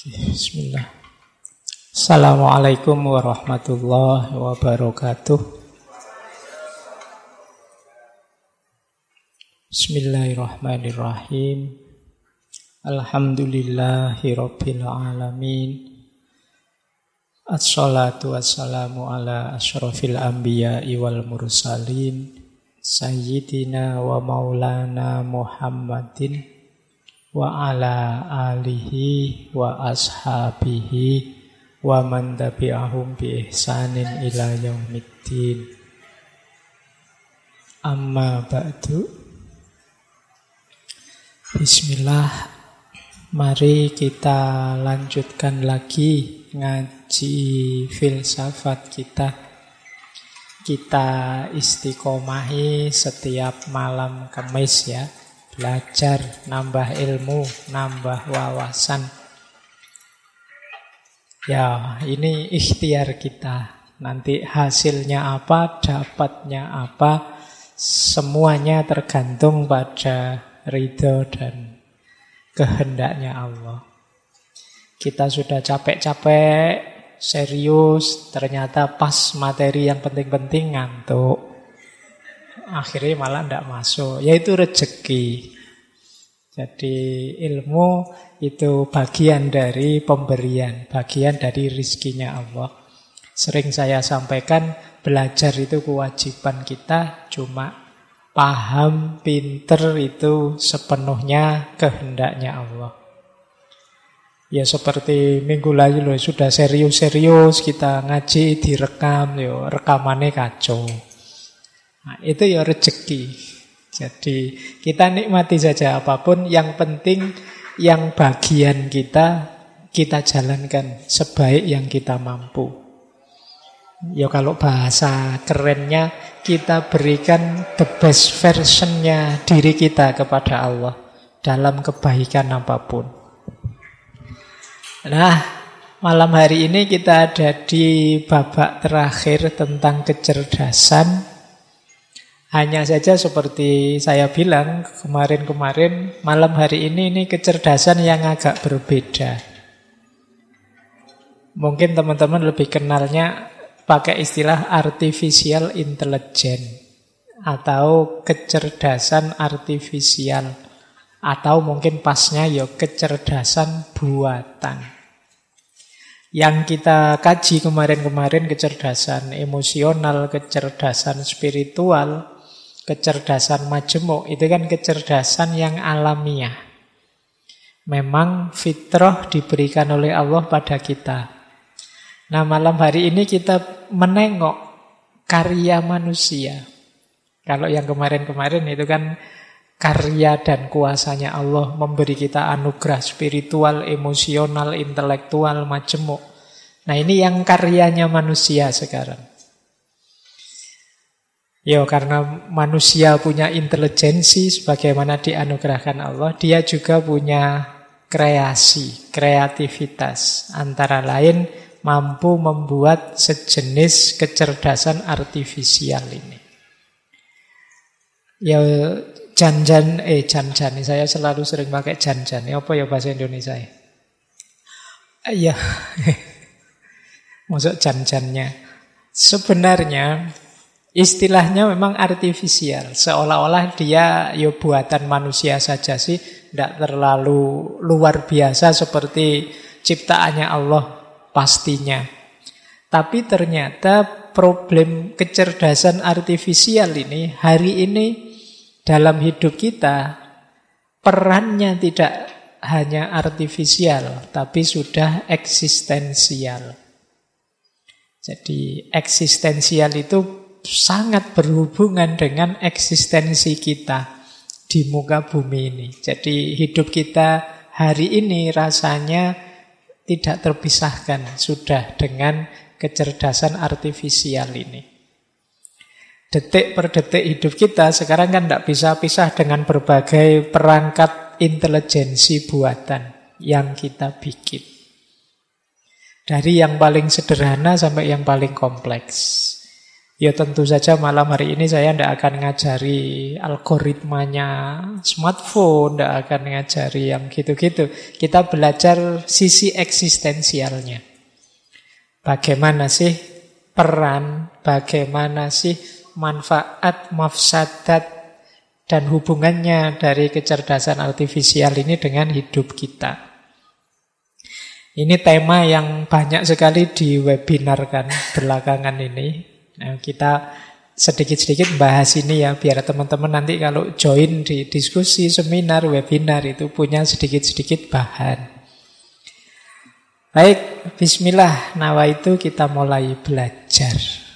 Bismillah. Assalamualaikum warahmatullahi wabarakatuh. Bismillahirrahmanirrahim. Alhamdulillahi rabbil alamin. Assalatu wassalamu ala asyrafil anbiya'i wal mursalin Sayyidina wa maulana Muhammadin wa ala alihi wa ashabihi wa man tabi'ahum bi ihsanin ila yaumiddin. Amma ba'du. Bismillah. Mari kita lanjutkan lagi ngaji filsafat kita. Kita istiqomahi setiap malam Kamis ya. Belajar, nambah ilmu, nambah wawasan. Ya, ini ikhtiar kita. Nanti hasilnya apa, dapatnya apa, semuanya tergantung pada ridho dan kehendaknya Allah. Kita sudah capek-capek, serius, ternyata pas materi yang penting-penting ngantuk. Akhirnya malah tidak masuk. Yaitu rezeki. Jadi ilmu itu bagian dari pemberian, bagian dari rizkinya Allah. Sering saya sampaikan, belajar itu kewajiban kita, cuma paham, pinter itu sepenuhnya kehendaknya Allah. Ya seperti minggu lalu loh, sudah serius-serius kita ngaji direkam, yo rekamannya kacau. Nah, itu ya rezeki. Jadi kita nikmati saja apapun, yang penting yang bagian kita jalankan sebaik yang kita mampu. Ya kalau bahasa kerennya, kita berikan the best versionnya diri kita kepada Allah dalam kebaikan apapun. Nah, malam hari ini kita ada di babak terakhir tentang kecerdasan. Hanya saja seperti saya bilang kemarin-kemarin, malam hari ini kecerdasan yang agak berbeda. Mungkin teman-teman lebih kenalnya pakai istilah artificial intelligence atau kecerdasan artifisial, atau mungkin pasnya ya kecerdasan buatan. Yang kita kaji kemarin-kemarin kecerdasan emosional, kecerdasan spiritual, kecerdasan majemuk, itu kan kecerdasan yang alamiah. Memang fitrah diberikan oleh Allah pada kita. Nah, malam hari ini kita menengok karya manusia. Kalau yang kemarin-kemarin itu kan karya dan kuasanya Allah memberi kita anugerah spiritual, emosional, intelektual, majemuk. Nah, ini yang karyanya manusia sekarang. Ya, karena manusia punya intelijensi sebagaimana dianugerahkan Allah, dia juga punya kreasi, kreativitas. Antara lain mampu membuat sejenis kecerdasan artifisial ini. Ya, janjan, saya selalu sering pakai janjan. Apa ya bahasa Indonesia? Iya, maksud janjannya. Sebenarnya istilahnya memang artifisial, seolah-olah dia ya buatan manusia saja sih, tidak terlalu luar biasa seperti ciptaannya Allah pastinya. Tapi ternyata problem kecerdasan artifisial ini hari ini dalam hidup kita perannya tidak hanya artifisial, tapi sudah eksistensial. Jadi eksistensial itu sangat berhubungan dengan eksistensi kita di muka bumi ini. Jadi hidup kita hari ini rasanya tidak terpisahkan sudah dengan kecerdasan artifisial ini. Detik per detik hidup kita sekarang kan tidak bisa pisah dengan berbagai perangkat intelijensi buatan yang kita bikin. Dari yang paling sederhana sampai yang paling kompleks. Ya tentu saja malam hari ini saya tidak akan ngajari algoritmanya smartphone, tidak akan ngajari yang gitu-gitu. Kita belajar sisi eksistensialnya. Bagaimana sih peran, bagaimana sih manfaat, mafsadat, dan hubungannya dari kecerdasan artifisial ini dengan hidup kita. Ini tema yang banyak sekali di webinar kan belakangan ini. Nah, kita sedikit-sedikit bahas ini ya, biar teman-teman nanti kalau join di diskusi, seminar, webinar itu punya sedikit-sedikit bahan. Baik, bismillah, nawaitu kita mulai belajar.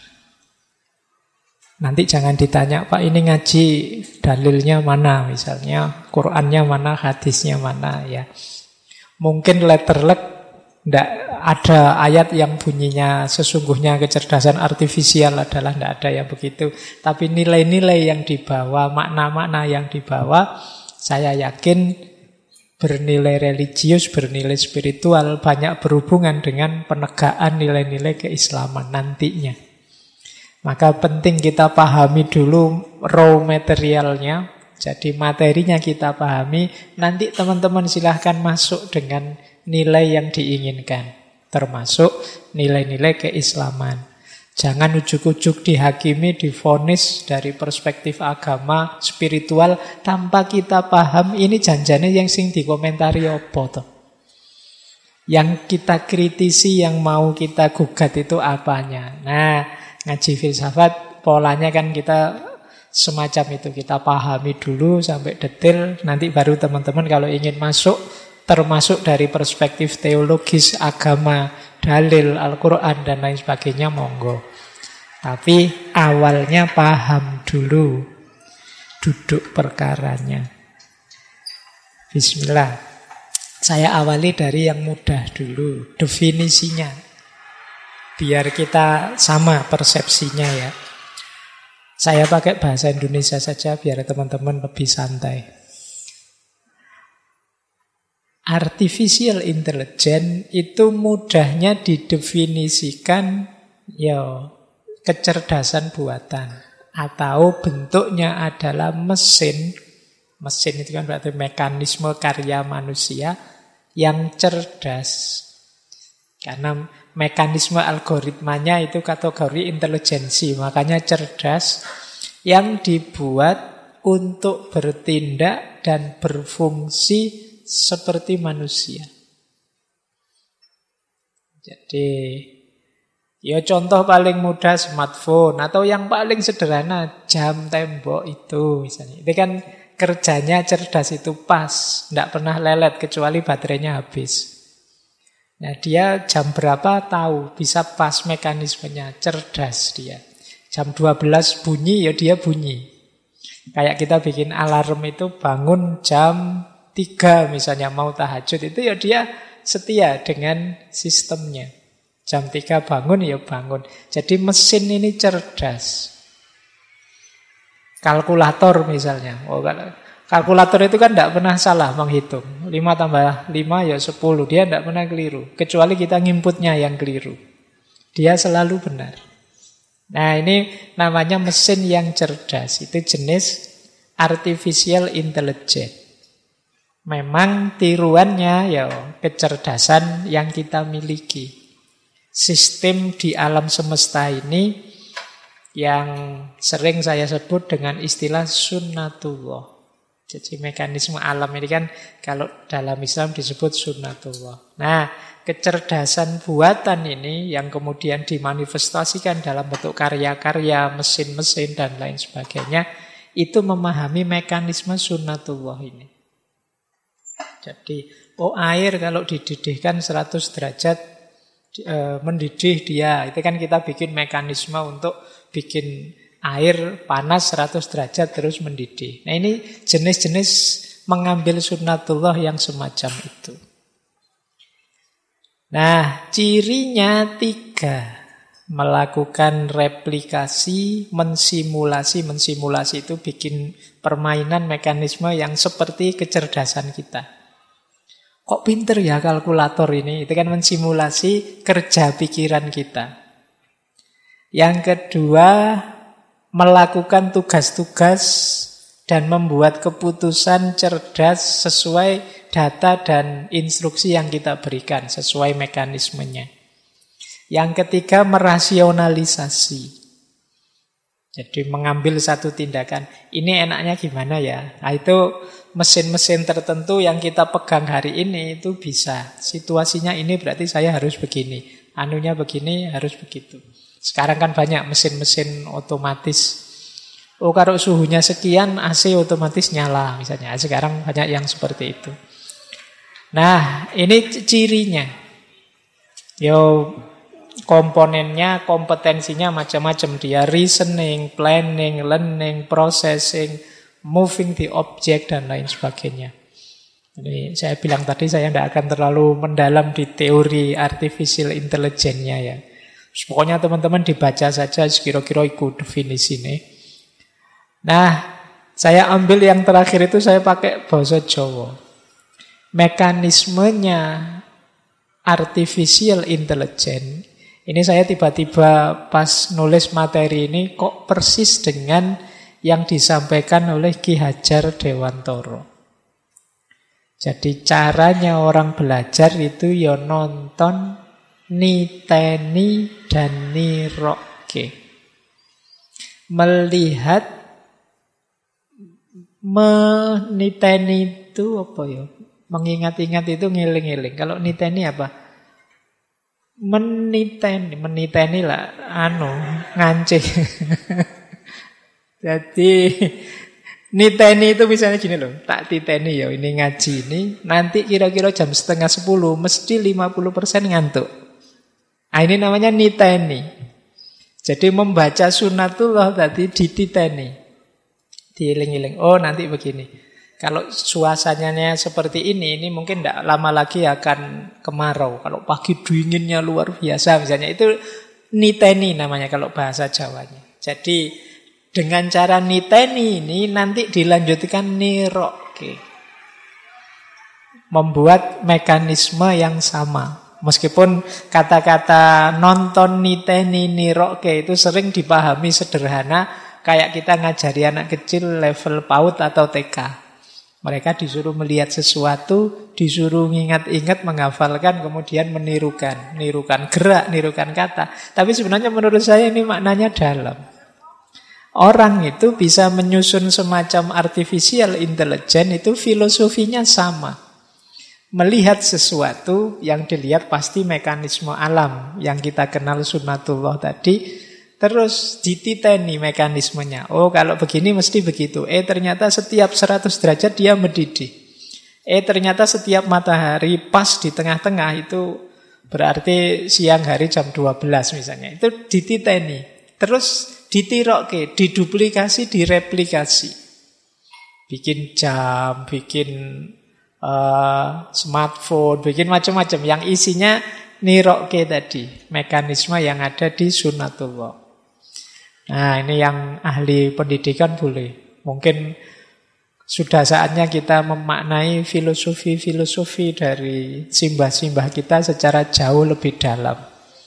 Nanti jangan ditanya, Pak ini ngaji dalilnya mana, misalnya Qurannya mana, hadisnya mana ya. Mungkin letterlek tidak ada ayat yang bunyinya sesungguhnya kecerdasan artifisial adalah, tidak ada yang begitu. Tapi nilai-nilai yang dibawa, makna-makna yang dibawa, saya yakin bernilai religius, bernilai spiritual, banyak berhubungan dengan penegakan nilai-nilai keislaman nantinya. Maka penting kita pahami dulu raw materialnya. Jadi materinya kita pahami, nanti teman-teman silahkan masuk dengan nilai yang diinginkan, termasuk nilai-nilai keislaman. Jangan ujuk-ujuk dihakimi, divonis dari perspektif agama, spiritual, tanpa kita paham ini janjane yang sing dikomentari apa toh. Yang kita kritisi, yang mau kita gugat itu apanya. Nah, ngaji filsafat polanya kan kita semacam itu, kita pahami dulu sampai detail, nanti baru teman-teman kalau ingin masuk, termasuk dari perspektif teologis, agama, dalil, Al-Quran, dan lain sebagainya, monggo. Tapi awalnya paham dulu duduk perkaranya. Bismillah. Saya awali dari yang mudah dulu, definisinya. Biar kita sama persepsinya ya. Saya pakai bahasa Indonesia saja biar teman-teman lebih santai. Artificial intelligence itu mudahnya didefinisikan ya kecerdasan buatan atau bentuknya adalah mesin. Mesin itu kan berarti mekanisme karya manusia yang cerdas. Karena mekanisme algoritmanya itu kategori intelijensi, makanya cerdas, yang dibuat untuk bertindak dan berfungsi seperti manusia. Jadi, ya contoh paling mudah smartphone, atau yang paling sederhana jam tembok itu misalnya. Itu kan kerjanya cerdas, itu pas, tidak pernah lelet kecuali baterainya habis. Nah, dia jam berapa tahu, bisa pas mekanismenya, cerdas dia. Jam 12 bunyi, ya dia bunyi. Kayak kita bikin alarm itu bangun jam 3 misalnya mau tahajud, itu ya dia setia dengan sistemnya. Jam 3 bangun, ya bangun. Jadi mesin ini cerdas. Kalkulator misalnya. Kalkulator itu kan tidak pernah salah menghitung. 5 tambah 5 ya 10. Dia tidak pernah keliru. Kecuali kita nginputnya yang keliru. Dia selalu benar. Nah, ini namanya mesin yang cerdas. Itu jenis artificial intelligence. Memang tiruannya ya kecerdasan yang kita miliki. Sistem di alam semesta ini yang sering saya sebut dengan istilah sunnatullah. Jadi mekanisme alam ini kan kalau dalam Islam disebut sunnatullah. Nah, kecerdasan buatan ini yang kemudian dimanifestasikan dalam bentuk karya-karya, mesin-mesin dan lain sebagainya, itu memahami mekanisme sunnatullah ini. Jadi, air kalau dididihkan 100 derajat mendidih dia. Itu kan kita bikin mekanisme untuk bikin air panas 100 derajat terus mendidih. Nah, ini jenis-jenis mengambil sunnatullah yang semacam itu. Nah, cirinya 3. Melakukan replikasi, mensimulasi. Mensimulasi itu bikin permainan mekanisme yang seperti kecerdasan kita. Kok pinter ya kalkulator ini? Itu kan mensimulasi kerja pikiran kita. Yang kedua, melakukan tugas-tugas dan membuat keputusan cerdas sesuai data dan instruksi yang kita berikan, sesuai mekanismenya. Yang ketiga, merasionalisasi. Jadi mengambil satu tindakan, ini enaknya gimana ya? Nah, itu mesin-mesin tertentu yang kita pegang hari ini itu bisa. Situasinya ini berarti saya harus begini. Anunya begini, harus begitu. Sekarang kan banyak mesin-mesin otomatis. Oh, kalau suhunya sekian, AC otomatis nyala misalnya. Sekarang banyak yang seperti itu. Nah, ini cirinya. Komponennya, kompetensinya macam-macam. Dia reasoning, planning, learning, processing, moving the object, dan lain sebagainya. Jadi saya bilang tadi saya tidak akan terlalu mendalam di teori artificial intelligence-nya ya. Pokoknya teman-teman dibaca saja kira-kira ikut definisi ini. Nah, saya ambil yang terakhir itu saya pakai bahasa Jawa. Mekanismenya artificial intelligence. Ini saya tiba-tiba pas nulis materi ini kok persis dengan yang disampaikan oleh Ki Hajar Dewantara. Jadi caranya orang belajar itu ya nonton, niteni, dan nirokke. Melihat, meniteni itu apa ya? Mengingat-ingat itu ngiling-ngiling. Kalau niteni apa? Meniteni lah, ngancing. Jadi niteni itu misalnya gini loh, tak titeni ya ini ngaji ini, nanti kira-kira jam 9:30 mesti 50% ngantuk. Nah, ini namanya niteni. Jadi membaca sunatullah tadi dititeni, diiling-iling. Oh, nanti begini. Kalau suasananya seperti ini mungkin tidak lama lagi akan kemarau. Kalau pagi dinginnya luar biasa misalnya, itu niteni namanya kalau bahasa Jawanya. Jadi dengan cara niteni ini nanti dilanjutkan nirokke. Membuat mekanisme yang sama. Meskipun kata-kata nonton, niteni, nirokke itu sering dipahami sederhana, kayak kita ngajari anak kecil level PAUD atau TK. Mereka disuruh melihat sesuatu, disuruh ingat-ingat, menghafalkan, kemudian menirukan. Nirukan gerak, nirukan kata. Tapi sebenarnya menurut saya ini maknanya dalam. Orang itu bisa menyusun semacam artificial intelligence, itu filosofinya sama. Melihat sesuatu yang dilihat pasti mekanisme alam yang kita kenal sunatullah tadi. Terus dititeni mekanismenya. Oh, kalau begini mesti begitu. Ternyata setiap 100 derajat dia mendidih. Ternyata setiap matahari pas di tengah-tengah itu berarti siang hari jam 12 misalnya. Itu dititeni. Terus ditirokke, diduplikasi, direplikasi. Bikin jam, bikin smartphone, bikin macam-macam. Yang isinya nirokke tadi. Mekanisme yang ada di sunatullah. Nah, ini yang ahli pendidikan boleh. Mungkin sudah saatnya kita memaknai filosofi-filosofi dari simbah-simbah kita secara jauh lebih dalam.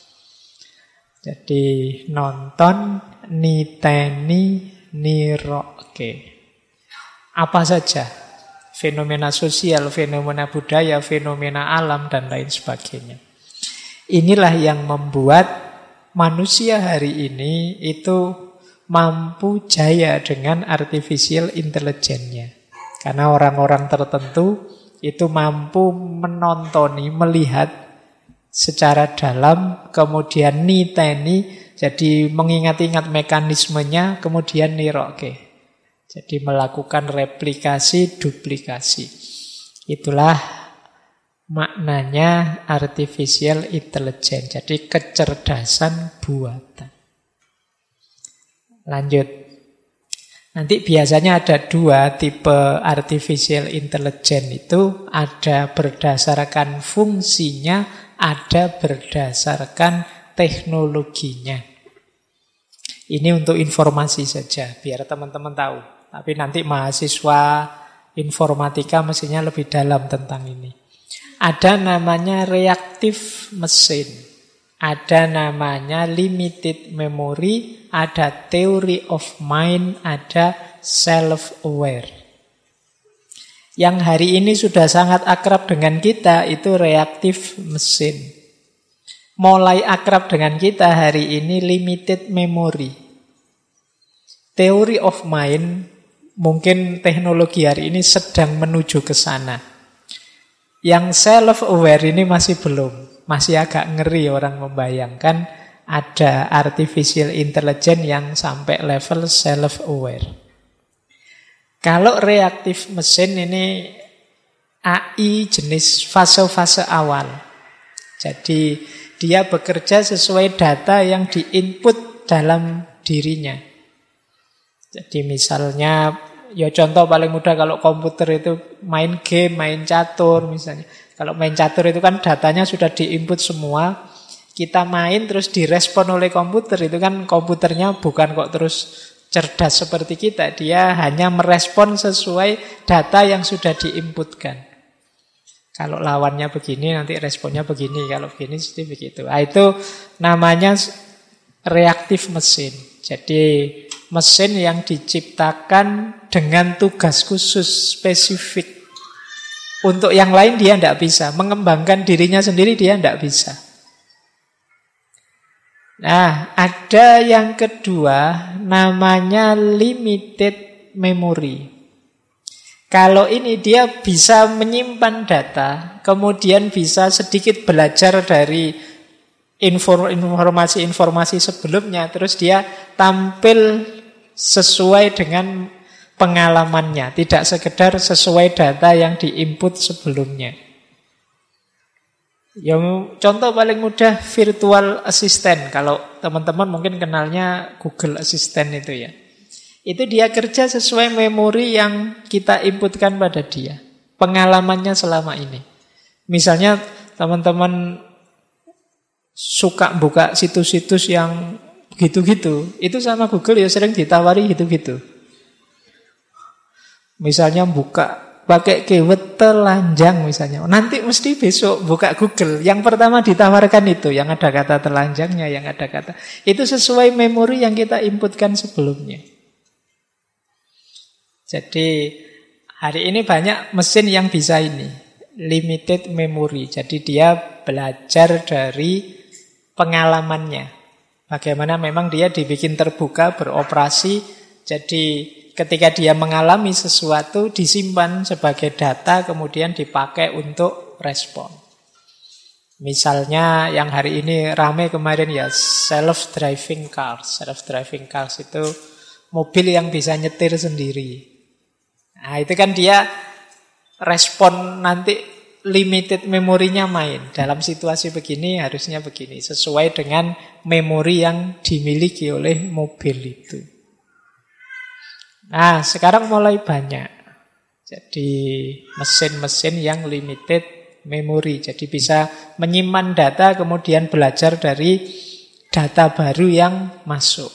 Jadi nonton, niteni, nirokke. Apa saja? Fenomena sosial, fenomena budaya, fenomena alam, dan lain sebagainya. Inilah yang membuat manusia hari ini itu mampu jaya dengan artificial intelligence-nya. Karena orang-orang tertentu itu mampu menontoni, melihat secara dalam, kemudian niteni, jadi mengingat-ingat mekanismenya, kemudian nirokke. Jadi melakukan replikasi, duplikasi. Itulah maknanya artificial intelligence. Jadi kecerdasan buatan. Lanjut. Nanti biasanya ada dua tipe artificial intelligence itu. Ada berdasarkan fungsinya, ada berdasarkan teknologinya. Ini untuk informasi saja, biar teman-teman tahu. Tapi nanti mahasiswa informatika mestinya lebih dalam tentang ini. Ada namanya reaktif mesin. Ada namanya limited memory, ada theory of mind, ada self-aware. Yang hari ini sudah sangat akrab dengan kita itu reactive machine. Mulai akrab dengan kita hari ini limited memory. Theory of mind, mungkin teknologi hari ini sedang menuju ke sana. Yang self-aware ini masih belum. Masih agak ngeri orang membayangkan ada artificial intelligence yang sampai level self-aware. Kalau reactive machine ini AI jenis fase-fase awal. Jadi dia bekerja sesuai data yang diinput dalam dirinya. Jadi misalnya, ya contoh paling mudah kalau komputer itu main game, main catur misalnya. Kalau main catur itu kan datanya sudah diinput semua. Kita main terus direspon oleh komputer. Itu kan komputernya bukan kok terus cerdas seperti kita. Dia hanya merespon sesuai data yang sudah diinputkan. Kalau lawannya begini nanti responnya begini. Kalau begini seperti begitu. Nah, itu namanya reactive machine. Jadi mesin yang diciptakan dengan tugas khusus spesifik. Untuk yang lain dia tidak bisa. Mengembangkan dirinya sendiri dia tidak bisa. Nah, ada yang kedua namanya limited memory. Kalau ini dia bisa menyimpan data, kemudian bisa sedikit belajar dari informasi-informasi sebelumnya, terus dia tampil sesuai dengan pengalamannya, tidak sekedar sesuai data yang diinput sebelumnya. Yang contoh paling mudah virtual assistant. Kalau teman-teman mungkin kenalnya Google Assistant itu ya. Itu dia kerja sesuai memori yang kita inputkan pada dia. Pengalamannya selama ini. Misalnya teman-teman suka buka situs-situs yang gitu-gitu, itu sama Google ya sering ditawari gitu-gitu. Misalnya buka pakai keyword telanjang misalnya. Nanti mesti besok buka Google, yang pertama ditawarkan itu, yang ada kata telanjangnya, yang ada kata. Itu sesuai memori yang kita inputkan sebelumnya. Jadi hari ini banyak mesin yang bisa ini, limited memory. Jadi dia belajar dari pengalamannya. Bagaimana memang dia dibikin terbuka, beroperasi. Jadi ketika dia mengalami sesuatu, disimpan sebagai data, kemudian dipakai untuk respon. Misalnya yang hari ini ramai kemarin ya, self-driving cars. Self-driving cars itu mobil yang bisa nyetir sendiri. Nah itu kan dia respon nanti limited memorinya main. Dalam situasi begini harusnya begini, sesuai dengan memori yang dimiliki oleh mobil itu. Nah, sekarang mulai banyak. Jadi mesin-mesin yang limited memory. Jadi bisa menyimpan data kemudian belajar dari data baru yang masuk.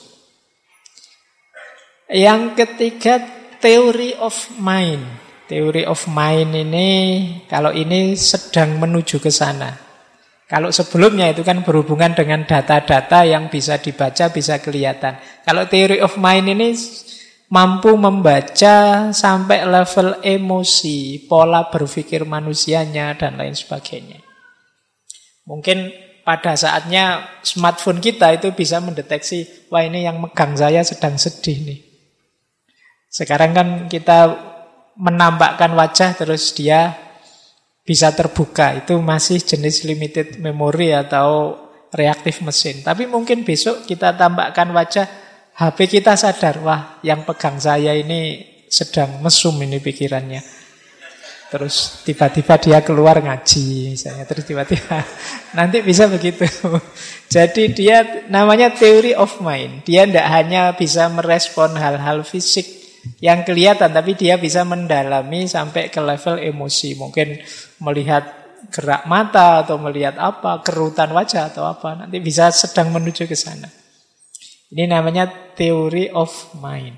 Yang ketiga, theory of mind. Theory of mind ini, kalau ini sedang menuju ke sana. Kalau sebelumnya itu kan berhubungan dengan data-data yang bisa dibaca, bisa kelihatan. Kalau theory of mind ini mampu membaca sampai level emosi, pola berpikir manusianya, dan lain sebagainya. Mungkin pada saatnya smartphone kita itu bisa mendeteksi, wah ini yang megang saya sedang sedih nih. Sekarang kan kita menampakkan wajah terus dia bisa terbuka. Itu masih jenis limited memory atau reactive machine. Tapi mungkin besok kita tampakkan wajah, HP kita sadar, wah yang pegang saya ini sedang mesum ini pikirannya. Terus tiba-tiba dia keluar ngaji misalnya. Terus tiba-tiba nanti bisa begitu. Jadi dia namanya theory of mind. Dia tidak hanya bisa merespon hal-hal fisik yang kelihatan, tapi dia bisa mendalami sampai ke level emosi. Mungkin melihat gerak mata atau melihat apa, kerutan wajah atau apa. Nanti bisa sedang menuju ke sana. Ini namanya theory of mind.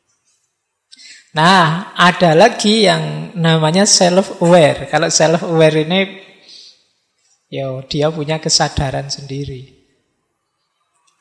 Nah, ada lagi yang namanya self-aware. Kalau self-aware ini, ya dia punya kesadaran sendiri.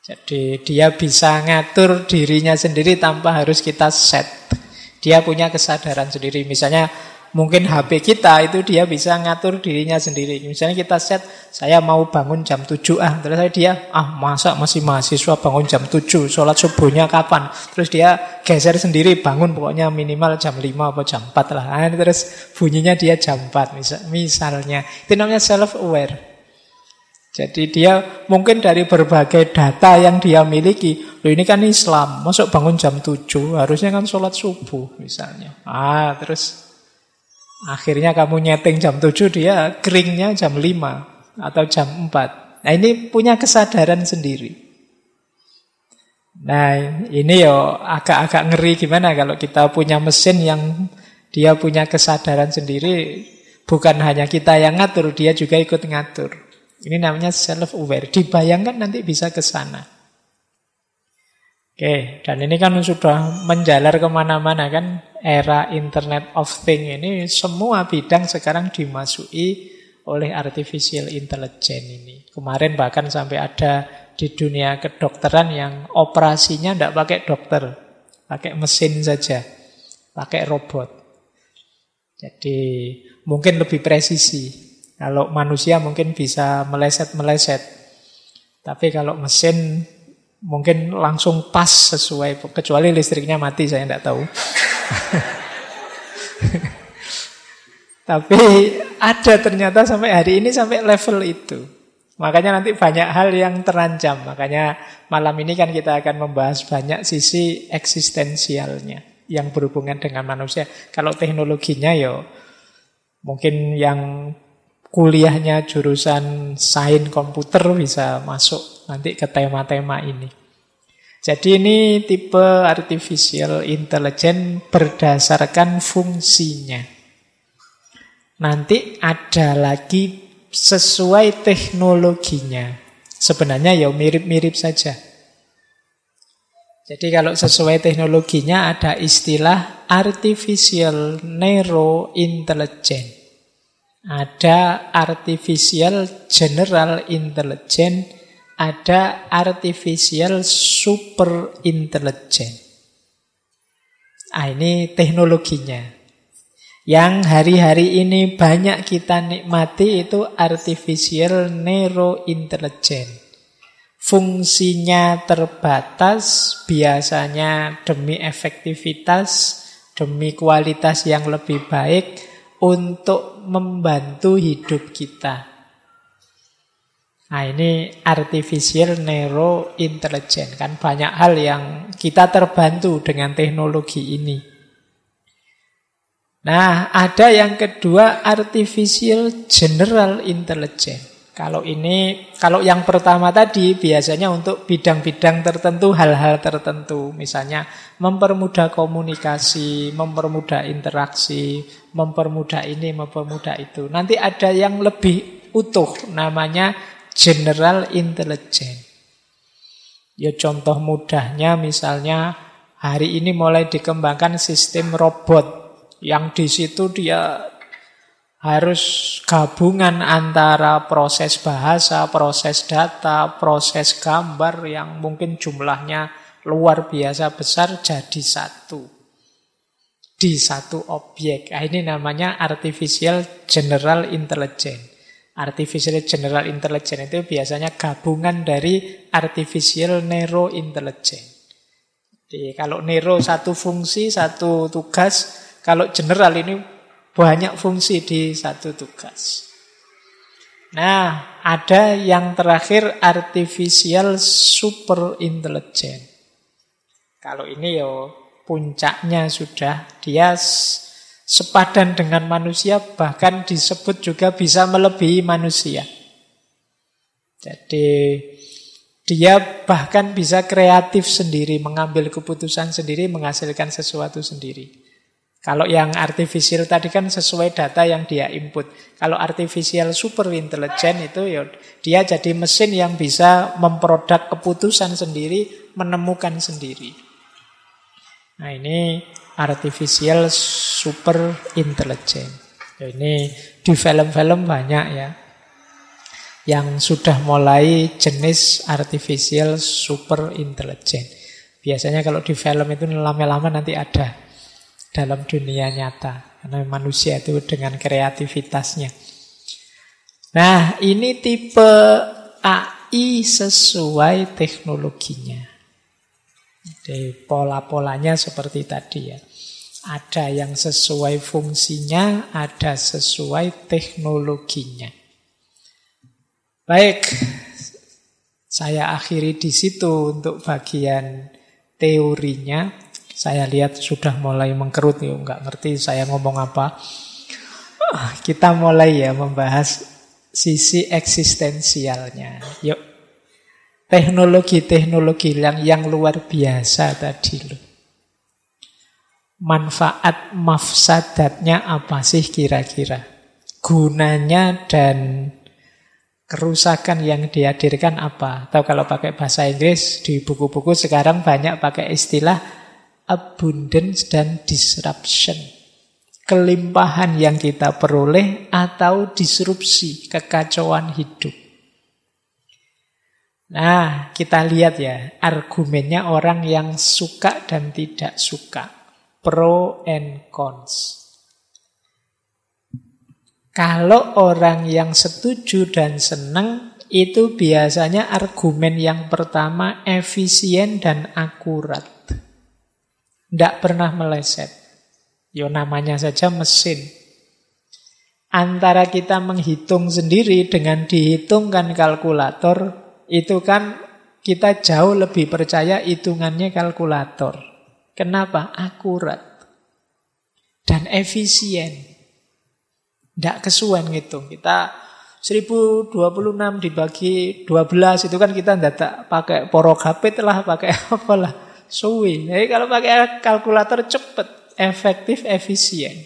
Jadi dia bisa ngatur dirinya sendiri tanpa harus kita set. Dia punya kesadaran sendiri. Misalnya mungkin HP kita itu dia bisa ngatur dirinya sendiri. Misalnya kita set, saya mau bangun jam 7 terus dia, masa masih mahasiswa bangun jam 7, sholat subuhnya kapan? Terus dia geser sendiri, bangun pokoknya minimal jam 5 atau jam 4 lah. Terus bunyinya dia jam 4 misalnya. Itu namanya self-aware. Jadi dia mungkin dari berbagai data yang dia miliki, loh ini kan Islam, masuk bangun jam 7, harusnya kan sholat subuh misalnya. Terus akhirnya kamu nyeting jam 7, dia keringnya jam 5 atau jam 4. Nah ini punya kesadaran sendiri. Nah ini agak-agak ngeri gimana kalau kita punya mesin yang dia punya kesadaran sendiri. Bukan hanya kita yang ngatur, dia juga ikut ngatur. Ini namanya self-aware. Dibayangkan nanti bisa ke sana. Oke, dan ini kan sudah menjalar kemana-mana kan. Era Internet of Things ini semua bidang sekarang dimasuki oleh artificial intelligence ini. Kemarin bahkan sampai ada di dunia kedokteran yang operasinya tidak pakai dokter, pakai mesin saja, pakai robot. Jadi mungkin lebih presisi. Kalau manusia mungkin bisa meleset-meleset. Tapi kalau mesin mungkin langsung pas sesuai. Kecuali listriknya mati, saya tidak tahu. Tapi ada ternyata sampai hari ini sampai level itu. Makanya nanti banyak hal yang terancam. Makanya malam ini kan kita akan membahas banyak sisi eksistensialnya yang berhubungan dengan manusia. Kalau teknologinya mungkin yang kuliahnya jurusan sains komputer bisa masuk nanti ke tema-tema ini. Jadi ini tipe artificial intelligence berdasarkan fungsinya. Nanti ada lagi sesuai teknologinya. Sebenarnya mirip-mirip saja. Jadi kalau sesuai teknologinya ada istilah artificial narrow intelligence. Ada artificial general intelligence, ada artificial super intelligence. Ini teknologinya. Yang hari-hari ini banyak kita nikmati itu artificial narrow intelligence. Fungsinya terbatas, biasanya demi efektivitas, demi kualitas yang lebih baik, untuk membantu hidup kita. Nah ini artificial narrow intelligence. Kan banyak hal yang kita terbantu dengan teknologi ini. Nah ada yang kedua artificial general intelligence. Kalau yang pertama tadi biasanya untuk bidang-bidang tertentu, hal-hal tertentu. Misalnya mempermudah komunikasi, mempermudah interaksi, mempermudah ini, mempermudah itu. Nanti ada yang lebih utuh, namanya general intelligence. Contoh mudahnya misalnya hari ini mulai dikembangkan sistem robot. Yang di situ dia harus gabungan antara proses bahasa, proses data, proses gambar yang mungkin jumlahnya luar biasa besar jadi satu. Di satu objek. Ini namanya artificial general intelligence. Artificial general intelligence itu biasanya gabungan dari artificial narrow intelligence. Jadi kalau narrow satu fungsi, satu tugas. Kalau general ini banyak fungsi di satu tugas. Nah, ada yang terakhir artificial super intelligence. Kalau ini puncaknya sudah dia sepadan dengan manusia, bahkan disebut juga bisa melebihi manusia. Jadi dia bahkan bisa kreatif sendiri, mengambil keputusan sendiri, menghasilkan sesuatu sendiri. Kalau yang artificial tadi kan sesuai data yang dia input. Kalau artificial super intelligence itu dia jadi mesin yang bisa memproduk keputusan sendiri, menemukan sendiri. Nah ini artificial super intelligence. Ini di film-film banyak ya. yang sudah mulai jenis artificial super intelligent. Biasanya kalau di film itu lama-lama nanti ada dalam dunia nyata. Karena manusia itu dengan kreativitasnya. Nah, ini tipe AI sesuai teknologinya. Jadi pola-polanya seperti tadi ya. Ada yang sesuai fungsinya, ada sesuai teknologinya. Baik, saya akhiri di situ untuk bagian teorinya. Saya lihat sudah mulai mengkerut, ya nggak ngerti saya ngomong apa. Kita mulai ya membahas sisi eksistensialnya. Yuk, teknologi-teknologi yang luar biasa tadi loh. Manfaat mafsadatnya apa sih kira-kira? Gunanya dan kerusakan yang dihadirkan apa? Atau kalau pakai bahasa Inggris di buku-buku sekarang banyak pakai istilah abundance dan disruption. Kelimpahan yang kita peroleh atau disrupsi, kekacauan hidup. Nah, kita lihat ya, argumennya orang yang suka dan tidak suka. Pro and cons. Kalau orang yang setuju dan senang, itu biasanya argumen yang pertama efisien dan akurat. Tidak pernah meleset. Yo namanya saja mesin. Antara kita menghitung sendiri dengan dihitungkan kalkulator, itu kan kita jauh lebih percaya hitungannya kalkulator. Kenapa? Akurat. Dan efisien. Tidak kesuwen ngitung. Kita 1026 dibagi 12 itu kan kita tidak pakai porogapit lah, pakai apalah. Suwi. Jadi kalau pakai kalkulator cepat, efektif, efisien.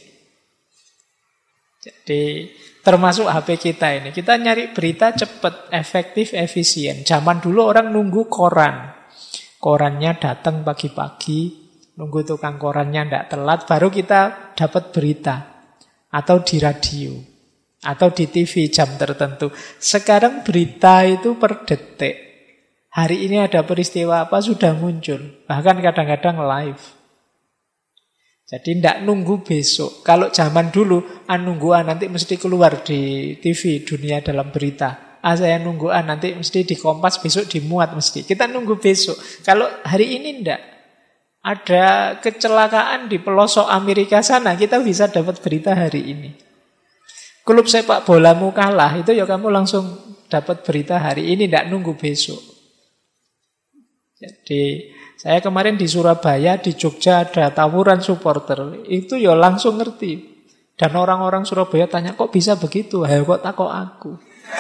Jadi termasuk HP kita ini. Kita nyari berita cepat, efektif, efisien. Zaman dulu orang nunggu koran. Korannya datang pagi-pagi, nunggu tukang korannya tidak telat, baru kita dapat berita. Atau di radio. Atau di TV jam tertentu. Sekarang berita itu per detik. Hari ini ada peristiwa apa sudah muncul. Bahkan kadang-kadang live. Jadi tidak nunggu besok. Kalau zaman dulu, nunggu nanti mesti keluar di TV dunia dalam berita. Saya nunggu nanti mesti di Kompas, besok dimuat mesti. Kita nunggu besok. Kalau hari ini tidak. Ada kecelakaan di pelosok Amerika sana, kita bisa dapat berita hari ini. Klub sepak bolamu kalah, itu ya kamu langsung dapat berita hari ini, tidak nunggu besok. Jadi saya kemarin di Surabaya, di Jogja ada tawuran supporter. Itu ya langsung ngerti. Dan orang-orang Surabaya tanya, kok bisa begitu? Ayo kok takut aku.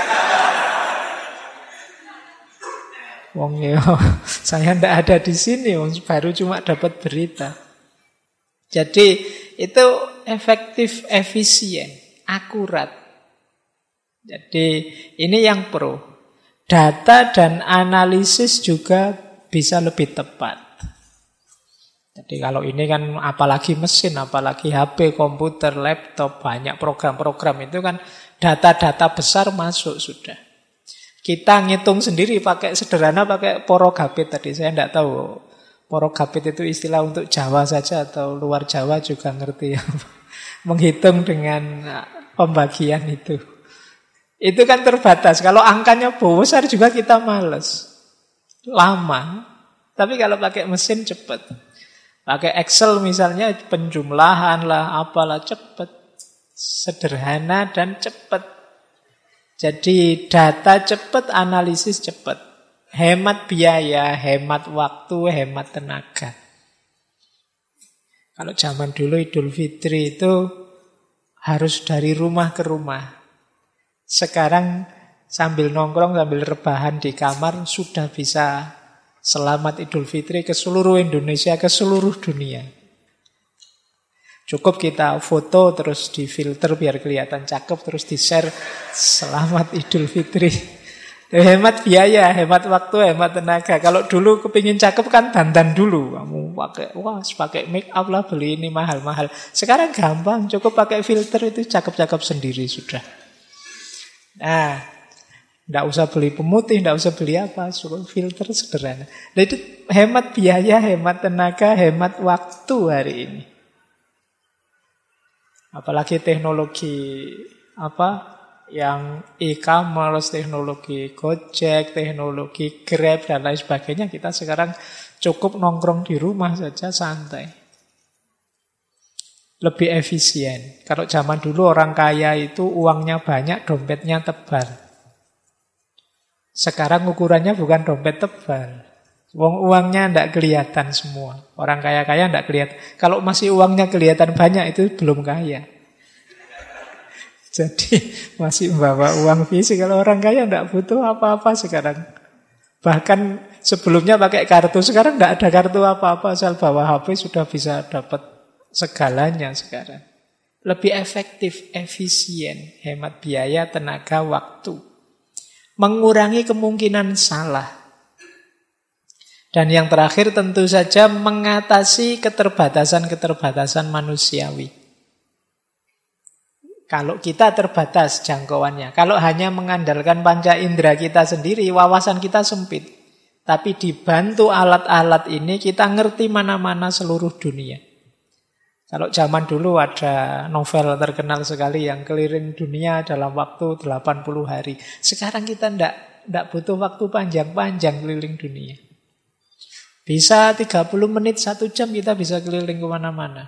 Wong ya, saya ndak ada di sini, baru cuma dapat berita. Jadi itu efektif, efisien, akurat. Jadi ini yang pro. Data dan analisis juga bisa lebih tepat. Jadi kalau ini kan apalagi mesin, apalagi HP, komputer, laptop, banyak program-program itu kan data-data besar masuk sudah. Kita ngitung sendiri pakai sederhana, pakai porogapit tadi. Saya tidak tahu porogapit itu istilah untuk Jawa saja atau luar Jawa juga ngerti ya. Menghitung dengan pembagian itu. Itu kan terbatas. Kalau angkanya besar juga kita males. Lama. Tapi kalau pakai mesin cepat. Pakai Excel misalnya penjumlahan lah, apalah cepat. Sederhana dan cepat. Jadi data cepat, analisis cepat. Hemat biaya, hemat waktu, hemat tenaga. Kalau zaman dulu Idul Fitri itu harus dari rumah ke rumah. Sekarang sambil nongkrong, sambil rebahan di kamar sudah bisa selamat Idul Fitri ke seluruh Indonesia, ke seluruh dunia. Cukup kita foto terus difilter biar kelihatan cakep, terus di-share selamat Idul Fitri. Hemat biaya, hemat waktu, hemat tenaga. Kalau dulu kepingin cakep kan dandan dulu. Kamu pakai make up lah, beli ini mahal-mahal. Sekarang gampang, cukup pakai filter itu cakep-cakep sendiri sudah. Nah, Nggak usah beli pemutih, nggak usah beli apa, cukup filter sederhana. Nah, itu hemat biaya, hemat tenaga, hemat waktu hari ini. Apalagi teknologi yang e-commerce, teknologi Gojek, teknologi Grab dan lain sebagainya, kita sekarang cukup nongkrong di rumah saja santai. Lebih efisien. Kalau zaman dulu orang kaya itu uangnya banyak, dompetnya tebal. Sekarang ukurannya bukan dompet tebal. Uangnya tidak kelihatan semua. Orang kaya-kaya tidak kelihatan. Kalau masih uangnya kelihatan banyak itu belum kaya. Jadi masih membawa uang fisik. Kalau orang kaya tidak butuh apa-apa sekarang. Bahkan sebelumnya pakai kartu. Sekarang tidak ada kartu apa-apa. Asal bawa HP sudah bisa dapat segalanya sekarang. Lebih efektif, efisien. Hemat biaya, tenaga, waktu. Mengurangi kemungkinan salah. Dan yang terakhir tentu saja mengatasi keterbatasan-keterbatasan manusiawi. Kalau kita terbatas jangkauannya, kalau hanya mengandalkan panca indera kita sendiri, wawasan kita sempit. Tapi dibantu alat-alat ini kita ngerti mana-mana seluruh dunia. Kalau zaman dulu ada novel terkenal sekali yang keliling dunia dalam waktu 80 hari. Sekarang kita tidak butuh waktu panjang-panjang keliling dunia. Bisa 30 menit, 1 jam kita bisa keliling kemana-mana.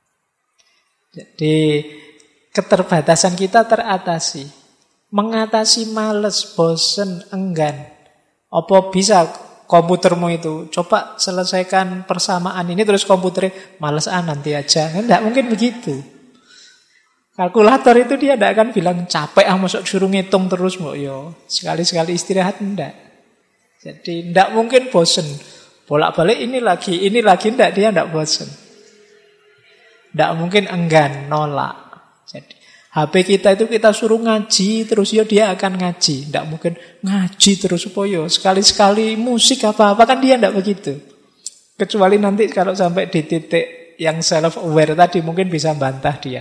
Jadi keterbatasan kita teratasi. Mengatasi males, bosen, enggan. Apa bisa komputermu itu, coba selesaikan persamaan ini terus komputernya males nanti aja. Tidak mungkin begitu. Kalkulator itu dia tidak akan bilang capek masuk suruh ngitung terus mbok yo. Sekali-sekali istirahat enggak. Jadi tidak mungkin bosen. Bolak-balik ini lagi enggak, dia enggak bosen. Tidak mungkin enggan, nolak. Jadi HP kita itu kita suruh ngaji terus ya dia akan ngaji. Tidak mungkin ngaji terus supaya sekali-sekali musik apa-apa kan dia tidak begitu. Kecuali nanti kalau sampai di titik yang self-aware tadi mungkin bisa bantah dia.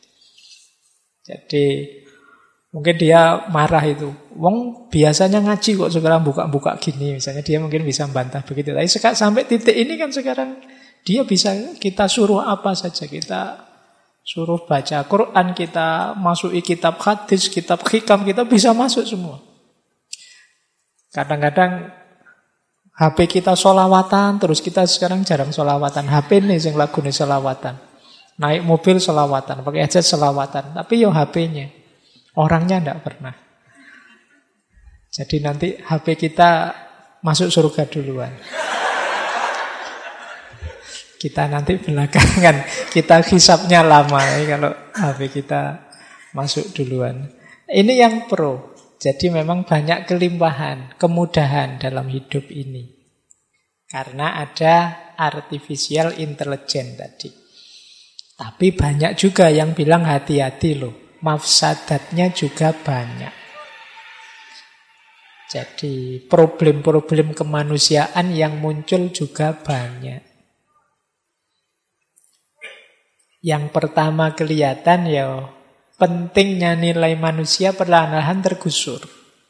Jadi mungkin dia marah itu. Wong biasanya ngaji kok sekarang buka-buka gini. Misalnya dia mungkin bisa bantah begitu. Tapi sampai titik ini kan sekarang dia bisa kita suruh apa saja. Kita suruh baca Quran, kita masuki kitab hadis, kitab hikam, kita bisa masuk semua. Kadang-kadang HP kita sholawatan, terus kita sekarang jarang sholawatan. HP nih yang lagu nih sholawatan. Naik mobil sholawatan, pakai headset sholawatan. Tapi yo HP-nya, orangnya tidak pernah. Jadi nanti HP kita masuk surga duluan. Kita nanti belakangan, kita hisapnya lama kalau HP kita masuk duluan. Ini yang pro. Jadi memang banyak kelimpahan, kemudahan dalam hidup ini. Karena ada artificial intelligence tadi. Tapi banyak juga yang bilang hati-hati loh. Mafsadatnya juga banyak. Jadi problem-problem kemanusiaan yang muncul juga banyak. Yang pertama kelihatan ya pentingnya nilai manusia perlahan-lahan tergusur.